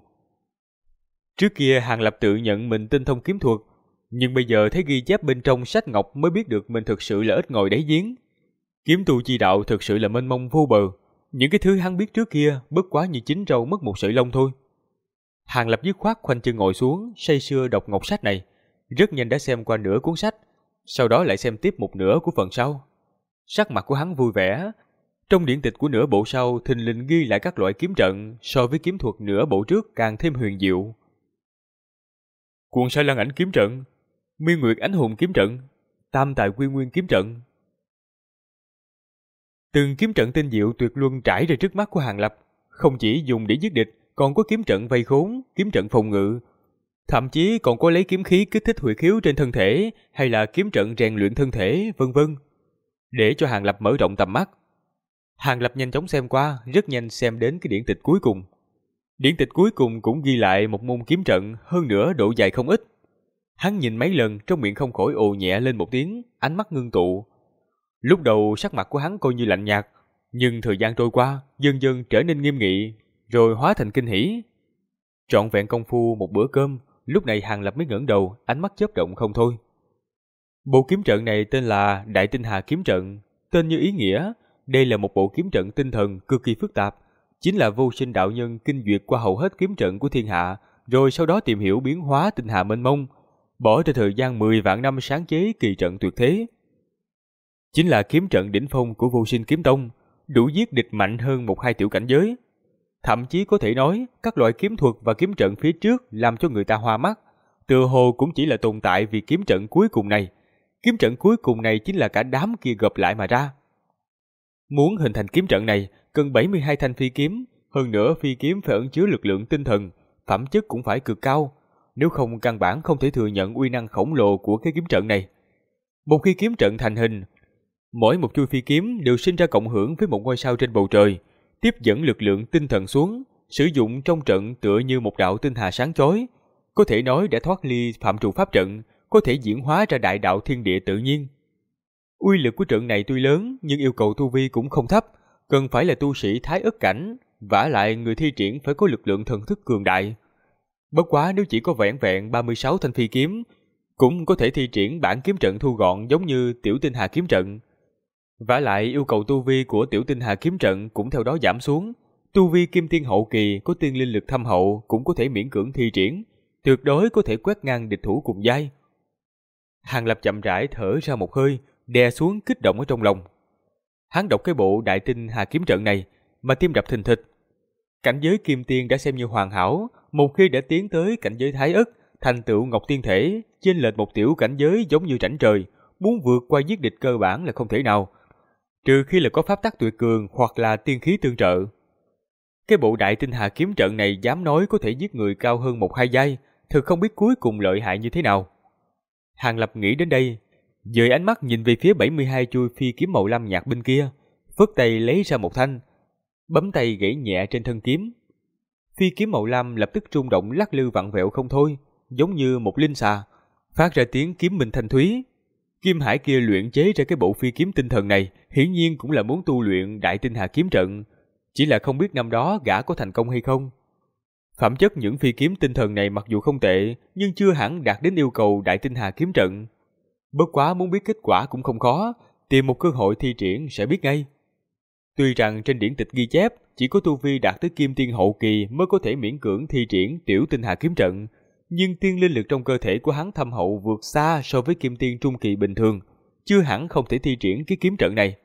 Trước kia Hàng Lập tự nhận mình tinh thông kiếm thuật, nhưng bây giờ thấy ghi chép bên trong sách ngọc mới biết được mình thực sự là ít ngồi đáy giếng. Kiếm tu chi đạo thực sự là mênh mông vô bờ, những cái thứ hắn biết trước kia bất quá như chín râu mất một sợi lông thôi. Hàng Lập dứt khoát khoanh chân ngồi xuống, say sưa đọc ngọc sách này, rất nhanh đã xem qua nửa cuốn sách, sau đó lại xem tiếp một nửa của phần sau. Sắc mặt của hắn vui vẻ. Trong điển tịch của nửa bộ sau thình lình ghi lại các loại kiếm trận, so với kiếm thuật nửa bộ trước càng thêm huyền diệu. Cuồng Sa Lan Ảnh kiếm trận, Miên Nguyệt Ánh Hùng kiếm trận, Tam Tài Quy Nguyên kiếm trận. Từng kiếm trận tinh diệu tuyệt luân trải ra trước mắt của Hàng Lập, không chỉ dùng để giết địch, còn có kiếm trận vây khốn, kiếm trận phòng ngự, thậm chí còn có lấy kiếm khí kích thích huyệt khiếu trên thân thể, hay là kiếm trận rèn luyện thân thể, vân vân, để cho Hàng Lập mở rộng tầm mắt. Hàng Lập nhanh chóng xem qua, rất nhanh xem đến cái điển tịch cuối cùng. Điển tịch cuối cùng cũng ghi lại một môn kiếm trận, hơn nữa độ dài không ít. Hắn nhìn mấy lần, trong miệng không khỏi ồ nhẹ lên một tiếng, ánh mắt ngưng tụ. Lúc đầu sắc mặt của hắn coi như lạnh nhạt, nhưng thời gian trôi qua, dần dần trở nên nghiêm nghị, rồi hóa thành kinh hỉ. Trọn vẹn công phu một bữa cơm, lúc này Hàng Lập mới ngẩng đầu, ánh mắt chớp động không thôi. Bộ kiếm trận này tên là Đại Tinh Hà kiếm trận, tên như ý nghĩa, đây là một bộ kiếm trận tinh thần cực kỳ phức tạp, chính là vô sinh đạo nhân kinh duyệt qua hầu hết kiếm trận của thiên hạ, rồi sau đó tìm hiểu biến hóa tinh hà mênh mông, bỏ ra thời gian 10 vạn năm sáng chế kỳ trận tuyệt thế. Chính là kiếm trận đỉnh phong của Vô Sinh Kiếm Tông, đủ giết địch mạnh hơn 1-2 tiểu cảnh giới. Thậm chí có thể nói, các loại kiếm thuật và kiếm trận phía trước làm cho người ta hoa mắt, tựa hồ cũng chỉ là tồn tại vì kiếm trận cuối cùng này. Kiếm trận cuối cùng này chính là cả đám kia gộp lại mà ra. Muốn hình thành kiếm trận này, cần 72 thanh phi kiếm, hơn nữa phi kiếm phải ẩn chứa lực lượng tinh thần, phẩm chất cũng phải cực cao, nếu không căn bản không thể thừa nhận uy năng khổng lồ của cái kiếm trận này. Một khi kiếm trận thành hình, mỗi một chuôi phi kiếm đều sinh ra cộng hưởng với một ngôi sao trên bầu trời, tiếp dẫn lực lượng tinh thần xuống, sử dụng trong trận tựa như một đạo tinh hà sáng chói, có thể nói đã thoát ly phạm trù pháp trận, có thể diễn hóa ra đại đạo thiên địa tự nhiên. Uy lực của trận này tuy lớn, nhưng yêu cầu tu vi cũng không thấp, cần phải là tu sĩ Thái Ức cảnh, vả lại người thi triển phải có lực lượng thần thức cường đại. Bất quá nếu chỉ có vẹn vẹn 36 thanh phi kiếm, cũng có thể thi triển bản kiếm trận thu gọn giống như Tiểu Tinh Hà kiếm trận. Vả lại yêu cầu tu vi của Tiểu Tinh Hà kiếm trận cũng theo đó giảm xuống, tu vi kim tiên hậu kỳ có tiên linh lực thâm hậu cũng có thể miễn cưỡng thi triển, tuyệt đối có thể quét ngang địch thủ cùng giai. Hàng Lập chậm rãi thở ra một hơi, đè xuống kích động ở trong lòng. Hắn đọc cái bộ Đại Tinh Hà kiếm trận này mà tim đập thình thịch. Cảnh giới kim tiên đã xem như hoàn hảo, một khi đã tiến tới cảnh giới Thái Ức, thành tựu Ngọc Tiên thể, chênh lệch một tiểu cảnh giới giống như rãnh trời, muốn vượt qua giết địch cơ bản là không thể nào. trừ khi là có pháp tắc tuyệt cường hoặc là tiên khí tương trợ. Cái bộ đại tinh hà kiếm trận này dám nói có thể giết người cao hơn 1-2 giai, thực không biết cuối cùng lợi hại như thế nào. Hàng Lập nghĩ đến đây, dời ánh mắt nhìn về phía 72 chuôi phi kiếm màu lam nhạt bên kia, phất tay lấy ra một thanh, bấm tay gãy nhẹ trên thân kiếm. Phi kiếm màu lam lập tức rung động lắc lư vặn vẹo không thôi, giống như một linh xà, phát ra tiếng kiếm minh thanh thúy. Kim Hải kia luyện chế ra cái bộ phi kiếm tinh thần này, hiển nhiên cũng là muốn tu luyện đại tinh hà kiếm trận, chỉ là không biết năm đó gã có thành công hay không. Phẩm chất những phi kiếm tinh thần này mặc dù không tệ, nhưng chưa hẳn đạt đến yêu cầu đại tinh hà kiếm trận. Bất quá muốn biết kết quả cũng không khó, tìm một cơ hội thi triển sẽ biết ngay. Tuy rằng trên điển tịch ghi chép chỉ có tu vi đạt tới kim tiên hậu kỳ mới có thể miễn cưỡng thi triển tiểu tinh hà kiếm trận, nhưng tiên linh lực trong cơ thể của hắn thâm hậu vượt xa so với kim tiên trung kỳ bình thường, chưa hẳn không thể thi triển cái kiếm trận này.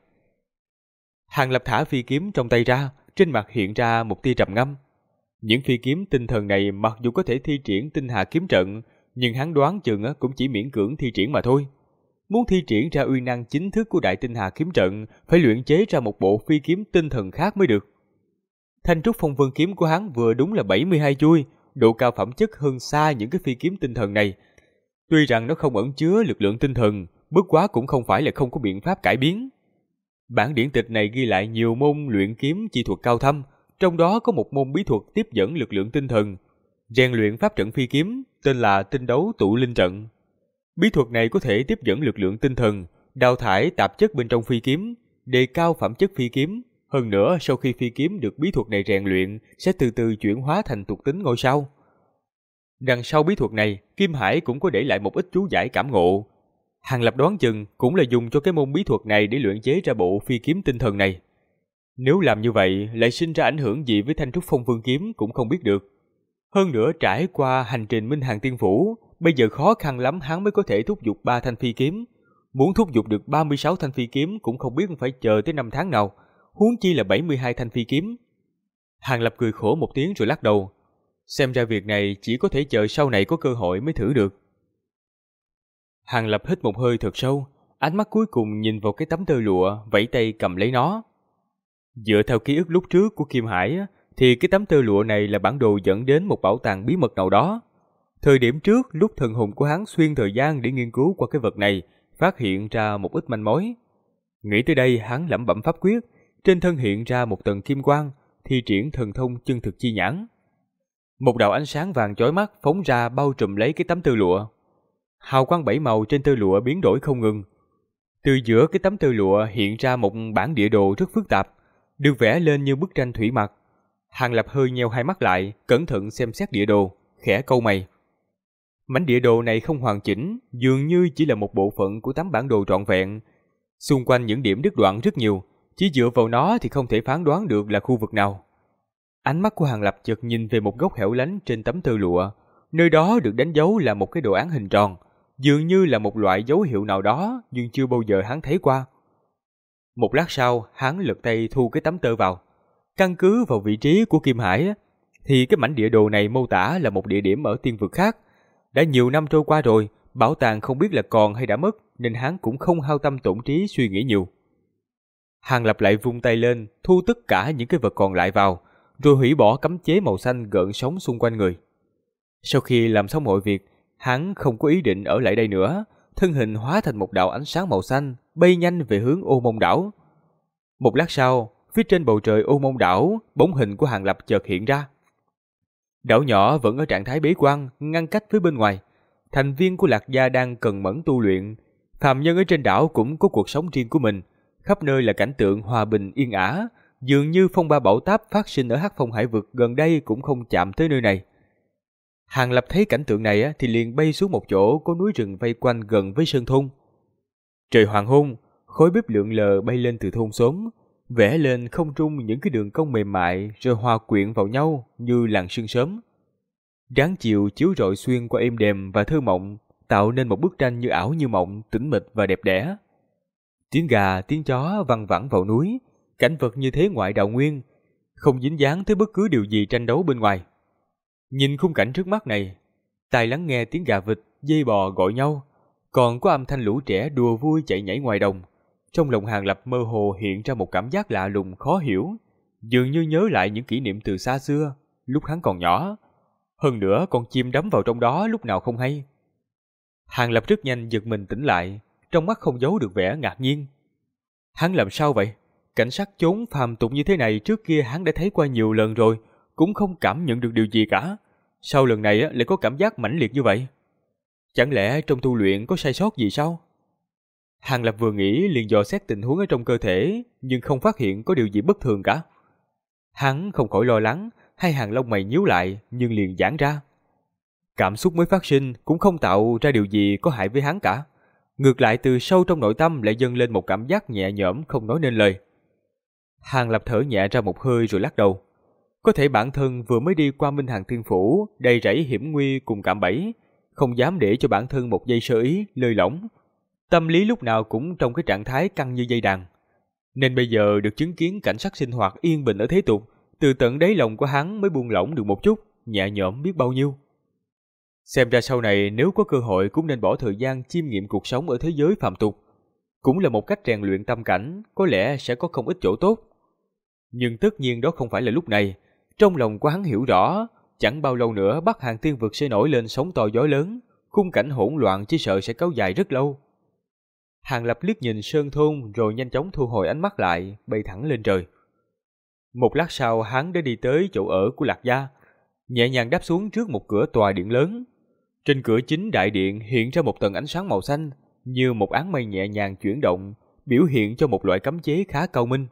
Hàng Lập thả phi kiếm trong tay ra, trên mặt hiện ra một tia trầm ngâm. Những phi kiếm tinh thần này mặc dù có thể thi triển tinh hà kiếm trận, nhưng hắn đoán chừng cũng chỉ miễn cưỡng thi triển mà thôi. Muốn thi triển ra uy năng chính thức của đại tinh hà kiếm trận, phải luyện chế ra một bộ phi kiếm tinh thần khác mới được. Thanh trúc phong vân kiếm của hắn vừa đúng là 72 chuôi, độ cao phẩm chất hơn xa những cái phi kiếm tinh thần này. Tuy rằng nó không ẩn chứa lực lượng tinh thần, bất quá cũng không phải là không có biện pháp cải biến. Bản điển tịch này ghi lại nhiều môn luyện kiếm chi thuật cao thâm, trong đó có một môn bí thuật tiếp dẫn lực lượng tinh thần, rèn luyện pháp trận phi kiếm, tên là tinh đấu tụ linh trận. Bí thuật này có thể tiếp dẫn lực lượng tinh thần, đào thải tạp chất bên trong phi kiếm, đề cao phẩm chất phi kiếm. Hơn nữa, sau khi phi kiếm được bí thuật này rèn luyện, sẽ từ từ chuyển hóa thành thuộc tính ngôi sao. Đằng sau bí thuật này, Kim Hải cũng có để lại một ít chú giải cảm ngộ. Hàng Lập đoán chừng cũng là dùng cho cái môn bí thuật này để luyện chế ra bộ phi kiếm tinh thần này. Nếu làm như vậy, lại sinh ra ảnh hưởng gì với thanh trúc phong vương kiếm cũng không biết được. Hơn nữa, trải qua hành trình Minh Hàng Tiên Phủ, bây giờ khó khăn lắm hắn mới có thể thúc giục 3 thanh phi kiếm. Muốn thúc giục được 36 thanh phi kiếm cũng không biết phải chờ tới 5 tháng nào, huống chi là 72 thanh phi kiếm. Hàng Lập cười khổ một tiếng rồi lắc đầu. Xem ra việc này chỉ có thể chờ sau này có cơ hội mới thử được. Hàng Lập hít một hơi thật sâu, ánh mắt cuối cùng nhìn vào cái tấm tơ lụa, vẫy tay cầm lấy nó. Dựa theo ký ức lúc trước của Kim Hải, thì cái tấm tơ lụa này là bản đồ dẫn đến một bảo tàng bí mật nào đó. Thời điểm trước, lúc thần hồn của hắn xuyên thời gian để nghiên cứu qua cái vật này, phát hiện ra một ít manh mối. Nghĩ tới đây, hắn lẩm bẩm pháp quyết, trên thân hiện ra một tầng kim quang, thi triển thần thông chân thực chi nhãn. Một đạo ánh sáng vàng chói mắt phóng ra bao trùm lấy cái tấm tơ lụa. Hào quang 7 màu trên tơ lụa biến đổi không ngừng. Từ giữa cái tấm tơ lụa hiện ra một bản địa đồ rất phức tạp, được vẽ lên như bức tranh thủy mặc. Hàng Lập hơi nheo hai mắt lại, cẩn thận xem xét địa đồ, khẽ cau mày. Mảnh địa đồ này không hoàn chỉnh, dường như chỉ là một bộ phận của tấm bản đồ trọn vẹn. Xung quanh những điểm đứt đoạn rất nhiều, chỉ dựa vào nó thì không thể phán đoán được là khu vực nào. Ánh mắt của Hàng Lập chợt nhìn về một góc hẻo lánh trên tấm tơ lụa, nơi đó được đánh dấu là một cái đồ án hình tròn, dường như là một loại dấu hiệu nào đó nhưng chưa bao giờ hắn thấy qua. Một lát sau, hắn lật tay thu cái tấm tơ vào. Căn cứ vào vị trí của Kim Hải, thì cái mảnh địa đồ này mô tả là một địa điểm ở tiên vực khác. Đã nhiều năm trôi qua rồi, bảo tàng không biết là còn hay đã mất, nên hắn cũng không hao tâm tổn trí suy nghĩ nhiều. Hàng Lập lại vung tay lên, thu tất cả những cái vật còn lại vào, rồi hủy bỏ cấm chế màu xanh gợn sóng xung quanh người. Sau khi làm xong mọi việc, hắn không có ý định ở lại đây nữa, thân hình hóa thành một đạo ánh sáng màu xanh, bay nhanh về hướng Ô Mông đảo. Một lát sau, phía trên bầu trời Ô Mông đảo, bóng hình của Hàng Lập chợt hiện ra. Đảo nhỏ vẫn ở trạng thái bế quan, ngăn cách với bên ngoài. Thành viên của Lạc Gia đang cần mẫn tu luyện. Phàm nhân ở trên đảo cũng có cuộc sống riêng của mình, khắp nơi là cảnh tượng hòa bình yên ả, dường như phong ba bão táp phát sinh ở Hắc Phong Hải vực gần đây cũng không chạm tới nơi này. Hàng Lập thấy cảnh tượng này thì liền bay xuống một chỗ có núi rừng vây quanh gần với sơn thôn. Trời hoàng hôn, khói bếp lượn lờ bay lên từ thôn xóm, vẽ lên không trung những cái đường cong mềm mại rồi hòa quyện vào nhau như làn sương sớm. Dáng chiều chiếu rọi xuyên qua êm đềm và thơ mộng, tạo nên một bức tranh như ảo như mộng, tĩnh mịch và đẹp đẽ. Tiếng gà, tiếng chó văng vẳng vào núi, cảnh vật như thế ngoại đạo nguyên, không dính dáng tới bất cứ điều gì tranh đấu bên ngoài. Nhìn khung cảnh trước mắt này, tai lắng nghe tiếng gà vịt, dê bò gọi nhau, còn có âm thanh lũ trẻ đùa vui chạy nhảy ngoài đồng. Trong lòng Hàng Lập mơ hồ hiện ra một cảm giác lạ lùng khó hiểu, dường như nhớ lại những kỷ niệm từ xa xưa, lúc hắn còn nhỏ. Hơn nữa con chim đắm vào trong đó lúc nào không hay. Hàng Lập rất nhanh giật mình tỉnh lại, trong mắt không giấu được vẻ ngạc nhiên. Hắn làm sao vậy? Cảnh sát chốn phàm tục như thế này trước kia hắn đã thấy qua nhiều lần rồi, cũng không cảm nhận được điều gì cả. Sao lần này lại có cảm giác mãnh liệt như vậy? Chẳng lẽ trong tu luyện có sai sót gì sao? Hàng Lập vừa nghĩ liền dò xét tình huống ở trong cơ thể, nhưng không phát hiện có điều gì bất thường cả. Hắn không khỏi lo lắng, hai hàng lông mày nhíu lại nhưng liền giãn ra. Cảm xúc mới phát sinh cũng không tạo ra điều gì có hại với hắn cả. Ngược lại từ sâu trong nội tâm lại dâng lên một cảm giác nhẹ nhõm không nói nên lời. Hàng Lập thở nhẹ ra một hơi rồi lắc đầu. Có thể bản thân vừa mới đi qua Minh Hàn Thiên Phủ, đầy rẫy hiểm nguy cùng cạm bẫy, không dám để cho bản thân một giây sơ ý lơi lỏng. Tâm lý lúc nào cũng trong cái trạng thái căng như dây đàn. Nên bây giờ được chứng kiến cảnh sắc sinh hoạt yên bình ở thế tục, từ tận đáy lòng của hắn mới buông lỏng được một chút, nhẹ nhõm biết bao nhiêu. Xem ra sau này nếu có cơ hội cũng nên bỏ thời gian chiêm nghiệm cuộc sống ở thế giới phàm tục. Cũng là một cách rèn luyện tâm cảnh, có lẽ sẽ có không ít chỗ tốt. Nhưng tất nhiên đó không phải là lúc này. Trong lòng của hắn hiểu rõ, chẳng bao lâu nữa Bắc Hàn Tiên Vực sẽ nổi lên sóng to gió lớn, khung cảnh hỗn loạn chỉ sợ sẽ kéo dài rất lâu. Hàng Lập liếc nhìn sơn thôn rồi nhanh chóng thu hồi ánh mắt lại, bay thẳng lên trời. Một lát sau hắn đã đi tới chỗ ở của Lạc Gia, nhẹ nhàng đáp xuống trước một cửa tòa điện lớn. Trên cửa chính đại điện hiện ra một tầng ánh sáng màu xanh, như một áng mây nhẹ nhàng chuyển động, biểu hiện cho một loại cấm chế khá cao minh.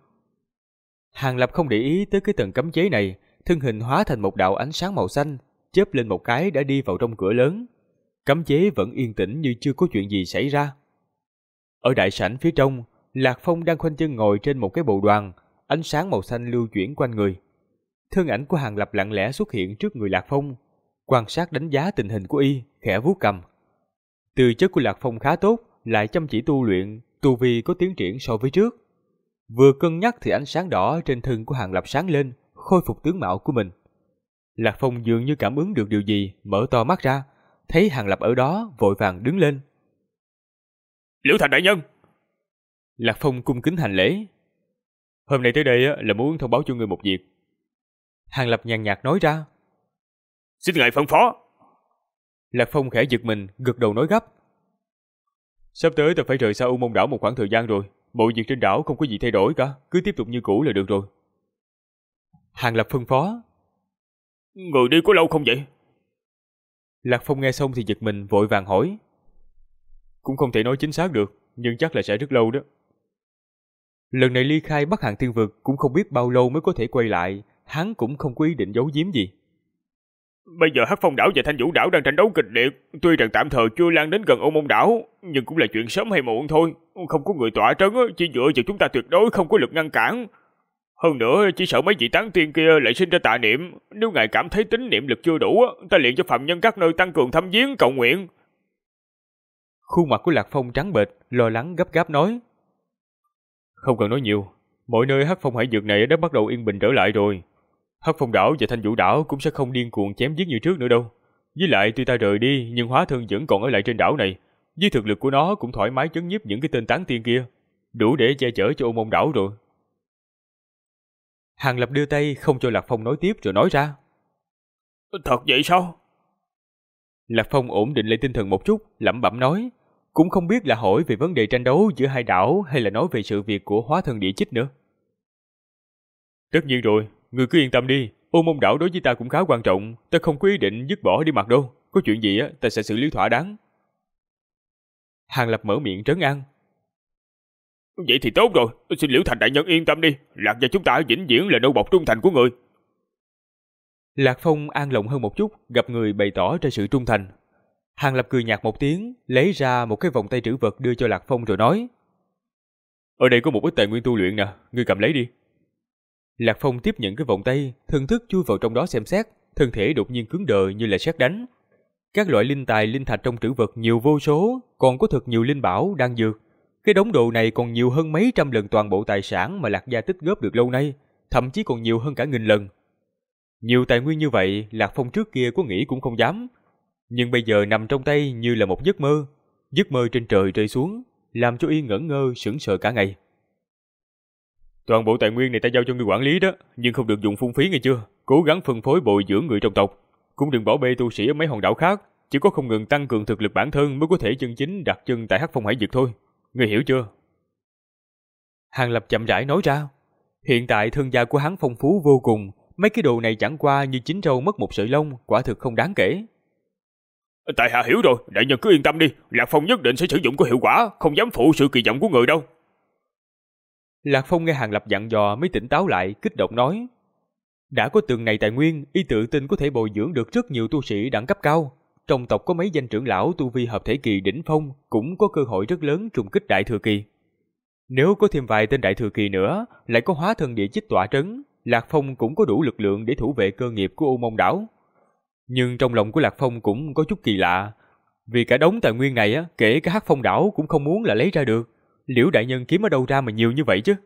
Hàng Lập không để ý tới cái tầng cấm chế này, thân hình hóa thành một đạo ánh sáng màu xanh, chớp lên một cái đã đi vào trong cửa lớn. Cấm chế vẫn yên tĩnh như chưa có chuyện gì xảy ra. Ở đại sảnh phía trong, Lạc Phong đang khoanh chân ngồi trên một cái bồ đoàn, ánh sáng màu xanh lưu chuyển quanh người. Thân ảnh của Hàng Lập lặng lẽ xuất hiện trước người Lạc Phong, quan sát đánh giá tình hình của y, khẽ vuốt cằm. Tư chất của Lạc Phong khá tốt, lại chăm chỉ tu luyện, tu vi có tiến triển so với trước. Vừa cân nhắc thì ánh sáng đỏ trên thân của Hàng Lập sáng lên, khôi phục tướng mạo của mình. Lạc Phong dường như cảm ứng được điều gì, mở to mắt ra, thấy Hàng Lập ở đó, vội vàng đứng lên. Liễu Thành đại nhân! Lạc Phong cung kính hành lễ. Hôm nay tới đây là muốn thông báo cho người một việc. Hàng Lập nhàn nhạt nói ra. Xin ngài phân phó. Lạc Phong khẽ giật mình, gật đầu nói gấp. Sắp tới ta phải rời xa U Môn đảo một khoảng thời gian rồi. Mọi việc trên đảo không có gì thay đổi cả, cứ tiếp tục như cũ là được rồi. Hàng Lập phân phó. Người đi có lâu không vậy? Lạc Phong nghe xong thì giật mình vội vàng hỏi. Cũng không thể nói chính xác được, nhưng chắc là sẽ rất lâu đó. Lần này ly khai Bắc Hàn Thiên Vực cũng không biết bao lâu mới có thể quay lại, hắn cũng không có ý định giấu giếm gì. Bây giờ Hắc Phong đảo và Thanh Vũ đảo đang tranh đấu kịch liệt, tuy rằng tạm thời chưa lan đến gần Ô Môn đảo, nhưng cũng là chuyện sớm hay muộn thôi. Không có người tọa trấn, chỉ dựa vào chúng ta tuyệt đối không có lực ngăn cản. Hơn nữa, chỉ sợ mấy vị tán tiên kia lại sinh ra tà niệm. Nếu ngài cảm thấy tín niệm lực chưa đủ, ta liền cho phạm nhân các nơi tăng cường thăm viếng cầu nguyện. Khuôn mặt của Lạc Phong trắng bệch, lo lắng gấp gáp nói. Không cần nói nhiều, mọi nơi Hắc Phong hải vực này đã bắt đầu yên bình trở lại rồi. Hắc Phong đảo và Thanh Vũ đảo cũng sẽ không điên cuồng chém giết như trước nữa đâu. Với lại tuy ta rời đi, nhưng hóa thân vẫn còn ở lại trên đảo này. Với thực lực của nó cũng thoải mái chấn nhiếp những cái tên tán tiên kia, đủ để che chở cho Ô Môn đảo rồi. Hàng Lập đưa tay không cho Lạc Phong nói tiếp rồi nói ra. Thật vậy sao? Lạc Phong ổn định lại tinh thần một chút, lẩm bẩm nói. Cũng không biết là hỏi về vấn đề tranh đấu giữa hai đảo hay là nói về sự việc của hóa thân địa chích nữa. Tất nhiên rồi, người cứ yên tâm đi. Ô Môn đảo đối với ta cũng khá quan trọng. Ta không có ý định dứt bỏ đi mặt đâu. Có chuyện gì ta sẽ xử lý thỏa đáng. Hàng Lập mở miệng trấn an. Vậy thì tốt rồi. Xin Liễu Thành đại nhân yên tâm đi. Lạc gia chúng ta vĩnh viễn là nô bộc trung thành của người. Lạc Phong an lòng hơn một chút, gặp người bày tỏ ra sự trung thành. Hàng Lập cười nhạt một tiếng, lấy ra một cái vòng tay trữ vật đưa cho Lạc Phong rồi nói. Ở đây có một ít tài nguyên tu luyện nè, ngươi cầm lấy đi. Lạc Phong tiếp nhận cái vòng tay, thần thức chui vào trong đó xem xét, thân thể đột nhiên cứng đờ như là sét đánh. Các loại linh tài linh thạch trong trữ vật nhiều vô số, còn có thật nhiều linh bảo đan dược. Cái đống đồ này còn nhiều hơn mấy trăm lần toàn bộ tài sản mà Lạc gia tích góp được lâu nay, thậm chí còn nhiều hơn cả 1000 lần. Nhiều tài nguyên như vậy, Lạc Phong trước kia có nghĩ cũng không dám. Nhưng bây giờ nằm trong tay như là một giấc mơ trên trời rơi xuống. làm cho y ngẩn ngơ sững sờ cả ngày. Toàn bộ tài nguyên này ta giao cho ngươi quản lý đó, nhưng không được dùng phung phí nghe chưa? Cố gắng phân phối bồi dưỡng người trong tộc, cũng đừng bỏ bê tu sĩ ở mấy hòn đảo khác. Chỉ có không ngừng tăng cường thực lực bản thân mới có thể chân chính đặt chân tại Hắc Phong Hải vực thôi. Ngươi hiểu chưa? Hàng Lập chậm rãi nói ra. Hiện tại thân gia của hắn phong phú vô cùng, mấy cái đồ này chẳng qua như chín trâu mất một sợi lông, quả thực không đáng kể. Tại hạ hiểu rồi, đại nhân cứ yên tâm đi, Lạc Phong nhất định sẽ sử dụng có hiệu quả, không dám phụ sự kỳ vọng của người đâu. Lạc Phong nghe Hàng Lập dặn dò mới tỉnh táo lại, kích động nói. Đã có từng này tài nguyên, y tự tin có thể bồi dưỡng được rất nhiều tu sĩ đẳng cấp cao. Trong tộc có mấy danh trưởng lão tu vi hợp thể kỳ đỉnh phong, cũng có cơ hội rất lớn trùng kích đại thừa kỳ. Nếu có thêm vài tên đại thừa kỳ nữa, lại có hóa thân địa chích tọa trấn, Lạc Phong cũng có đủ lực lượng để thủ vệ cơ nghiệp của U Mông đảo. Nhưng trong lòng của Lạc Phong cũng có chút kỳ lạ, vì cả đống tài nguyên này kể cả Hắc Phong đảo cũng không muốn là lấy ra được. Liễu đại nhân kiếm ở đâu ra mà nhiều như vậy chứ?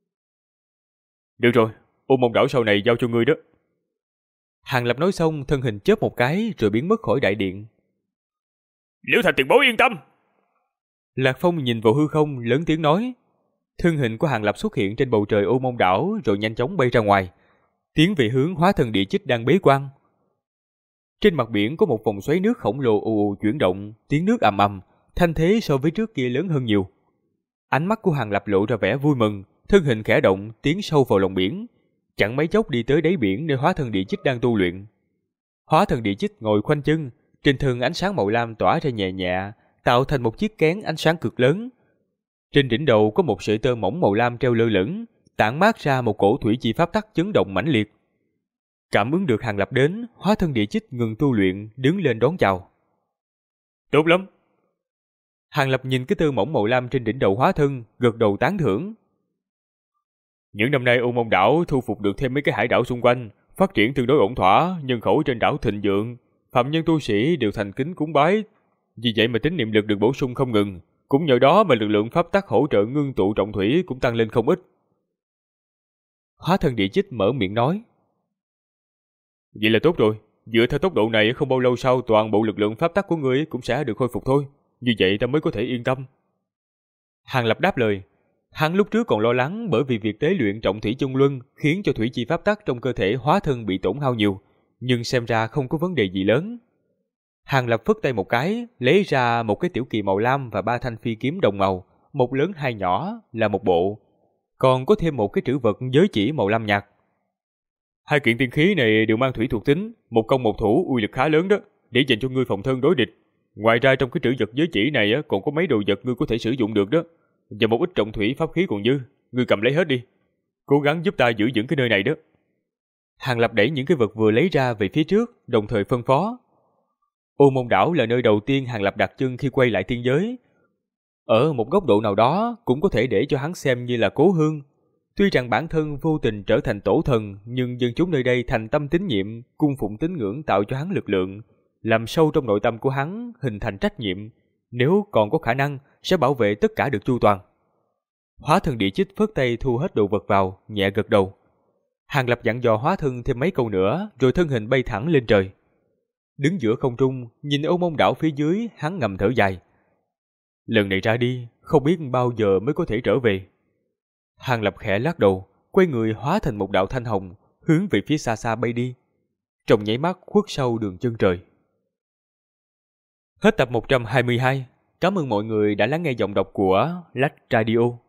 Được rồi, U Mông đảo sau này giao cho ngươi đó. Hàng Lập nói xong, thân hình chớp một cái rồi biến mất khỏi đại điện. Liễu Thành tiền bối yên tâm. Lạc Phong nhìn vào hư không, lớn tiếng nói. Thân hình của Hàng Lập xuất hiện trên bầu trời U Mông đảo rồi nhanh chóng bay ra ngoài, tiến về hướng hóa thần địa chích đang bế quan. Trên mặt biển có một vòng xoáy nước khổng lồ ù ù chuyển động, tiếng nước ầm ầm, thanh thế so với trước kia lớn hơn nhiều. Ánh mắt của Hàng Lập lộ ra vẻ vui mừng, thân hình khẽ động, tiến sâu vào lòng biển, chẳng mấy chốc đi tới đáy biển nơi hóa thần địa chích đang tu luyện. Hóa thần địa chích ngồi khoanh chân, trên thân ánh sáng màu lam tỏa ra nhẹ nhẹ, tạo thành một chiếc kén ánh sáng cực lớn. Trên đỉnh đầu có một sợi tơ mỏng màu lam treo lơ lửng, tản mát ra một cổ thủy chi pháp tắc chấn động mãnh liệt. Cảm ứng được Hàng Lập đến, hóa thân địa chích ngừng tu luyện, đứng lên đón chào. Tốt lắm. Hàng Lập nhìn cái tơ mỏng màu lam trên đỉnh đầu hóa thân, gật đầu tán thưởng. Những năm nay U Mông đảo thu phục được thêm mấy cái hải đảo xung quanh, phát triển tương đối ổn thỏa, nhân khẩu trên đảo thịnh vượng, phạm nhân tu sĩ đều thành kính cúng bái. Vì vậy mà tín niệm lực được bổ sung không ngừng, cũng nhờ đó mà lực lượng pháp tắc hỗ trợ ngưng tụ trọng thủy cũng tăng lên không ít. Hóa thân địa chích mở miệng nói. Vậy là tốt rồi, dựa theo tốc độ này không bao lâu sau toàn bộ lực lượng pháp tắc của ngươi cũng sẽ được khôi phục thôi, như vậy ta mới có thể yên tâm. Hàng Lập đáp lời. Hắn lúc trước còn lo lắng bởi vì việc tế luyện trọng thủy chung luân khiến cho thủy chi pháp tắc trong cơ thể hóa thân bị tổn hao nhiều, nhưng xem ra không có vấn đề gì lớn. Hàng Lập phất tay một cái, lấy ra một cái tiểu kỳ màu lam và 3 thanh phi kiếm đồng màu, một lớn hai nhỏ là một bộ, còn có thêm một cái trữ vật giới chỉ màu lam nhạt. Hai kiện tiên khí này đều mang thủy thuộc tính, một công một thủ, uy lực khá lớn đó, để dành cho ngươi phòng thân đối địch. Ngoài ra trong cái trữ vật giới chỉ này còn có mấy đồ vật ngươi có thể sử dụng được đó, và một ít trọng thủy pháp khí còn dư, ngươi cầm lấy hết đi. Cố gắng giúp ta giữ vững cái nơi này đó. Hàng Lập đẩy những cái vật vừa lấy ra về phía trước, đồng thời phân phó. U Mông đảo là nơi đầu tiên Hàng Lập đặt chân khi quay lại tiên giới. Ở một góc độ nào đó cũng có thể để cho hắn xem như là cố hương. Tuy rằng bản thân vô tình trở thành tổ thần, nhưng dân chúng nơi đây thành tâm tín nhiệm, cung phụng tín ngưỡng tạo cho hắn lực lượng, làm sâu trong nội tâm của hắn hình thành trách nhiệm, nếu còn có khả năng sẽ bảo vệ tất cả được chu toàn. Hóa thân địa chích phất tay thu hết đồ vật vào, nhẹ gật đầu. Hàng Lập dặn dò hóa thân thêm mấy câu nữa, rồi thân hình bay thẳng lên trời. Đứng giữa không trung, nhìn Ô Mông đảo phía dưới, hắn ngầm thở dài. Lần này ra đi, không biết bao giờ mới có thể trở về. Hàng Lập khẽ lắc đầu, quay người hóa thành một đạo thanh hồng, hướng về phía xa xa bay đi. Trong nháy mắt khuất sau đường chân trời. Hết tập 122. Cảm ơn mọi người đã lắng nghe giọng đọc của Lách Radio.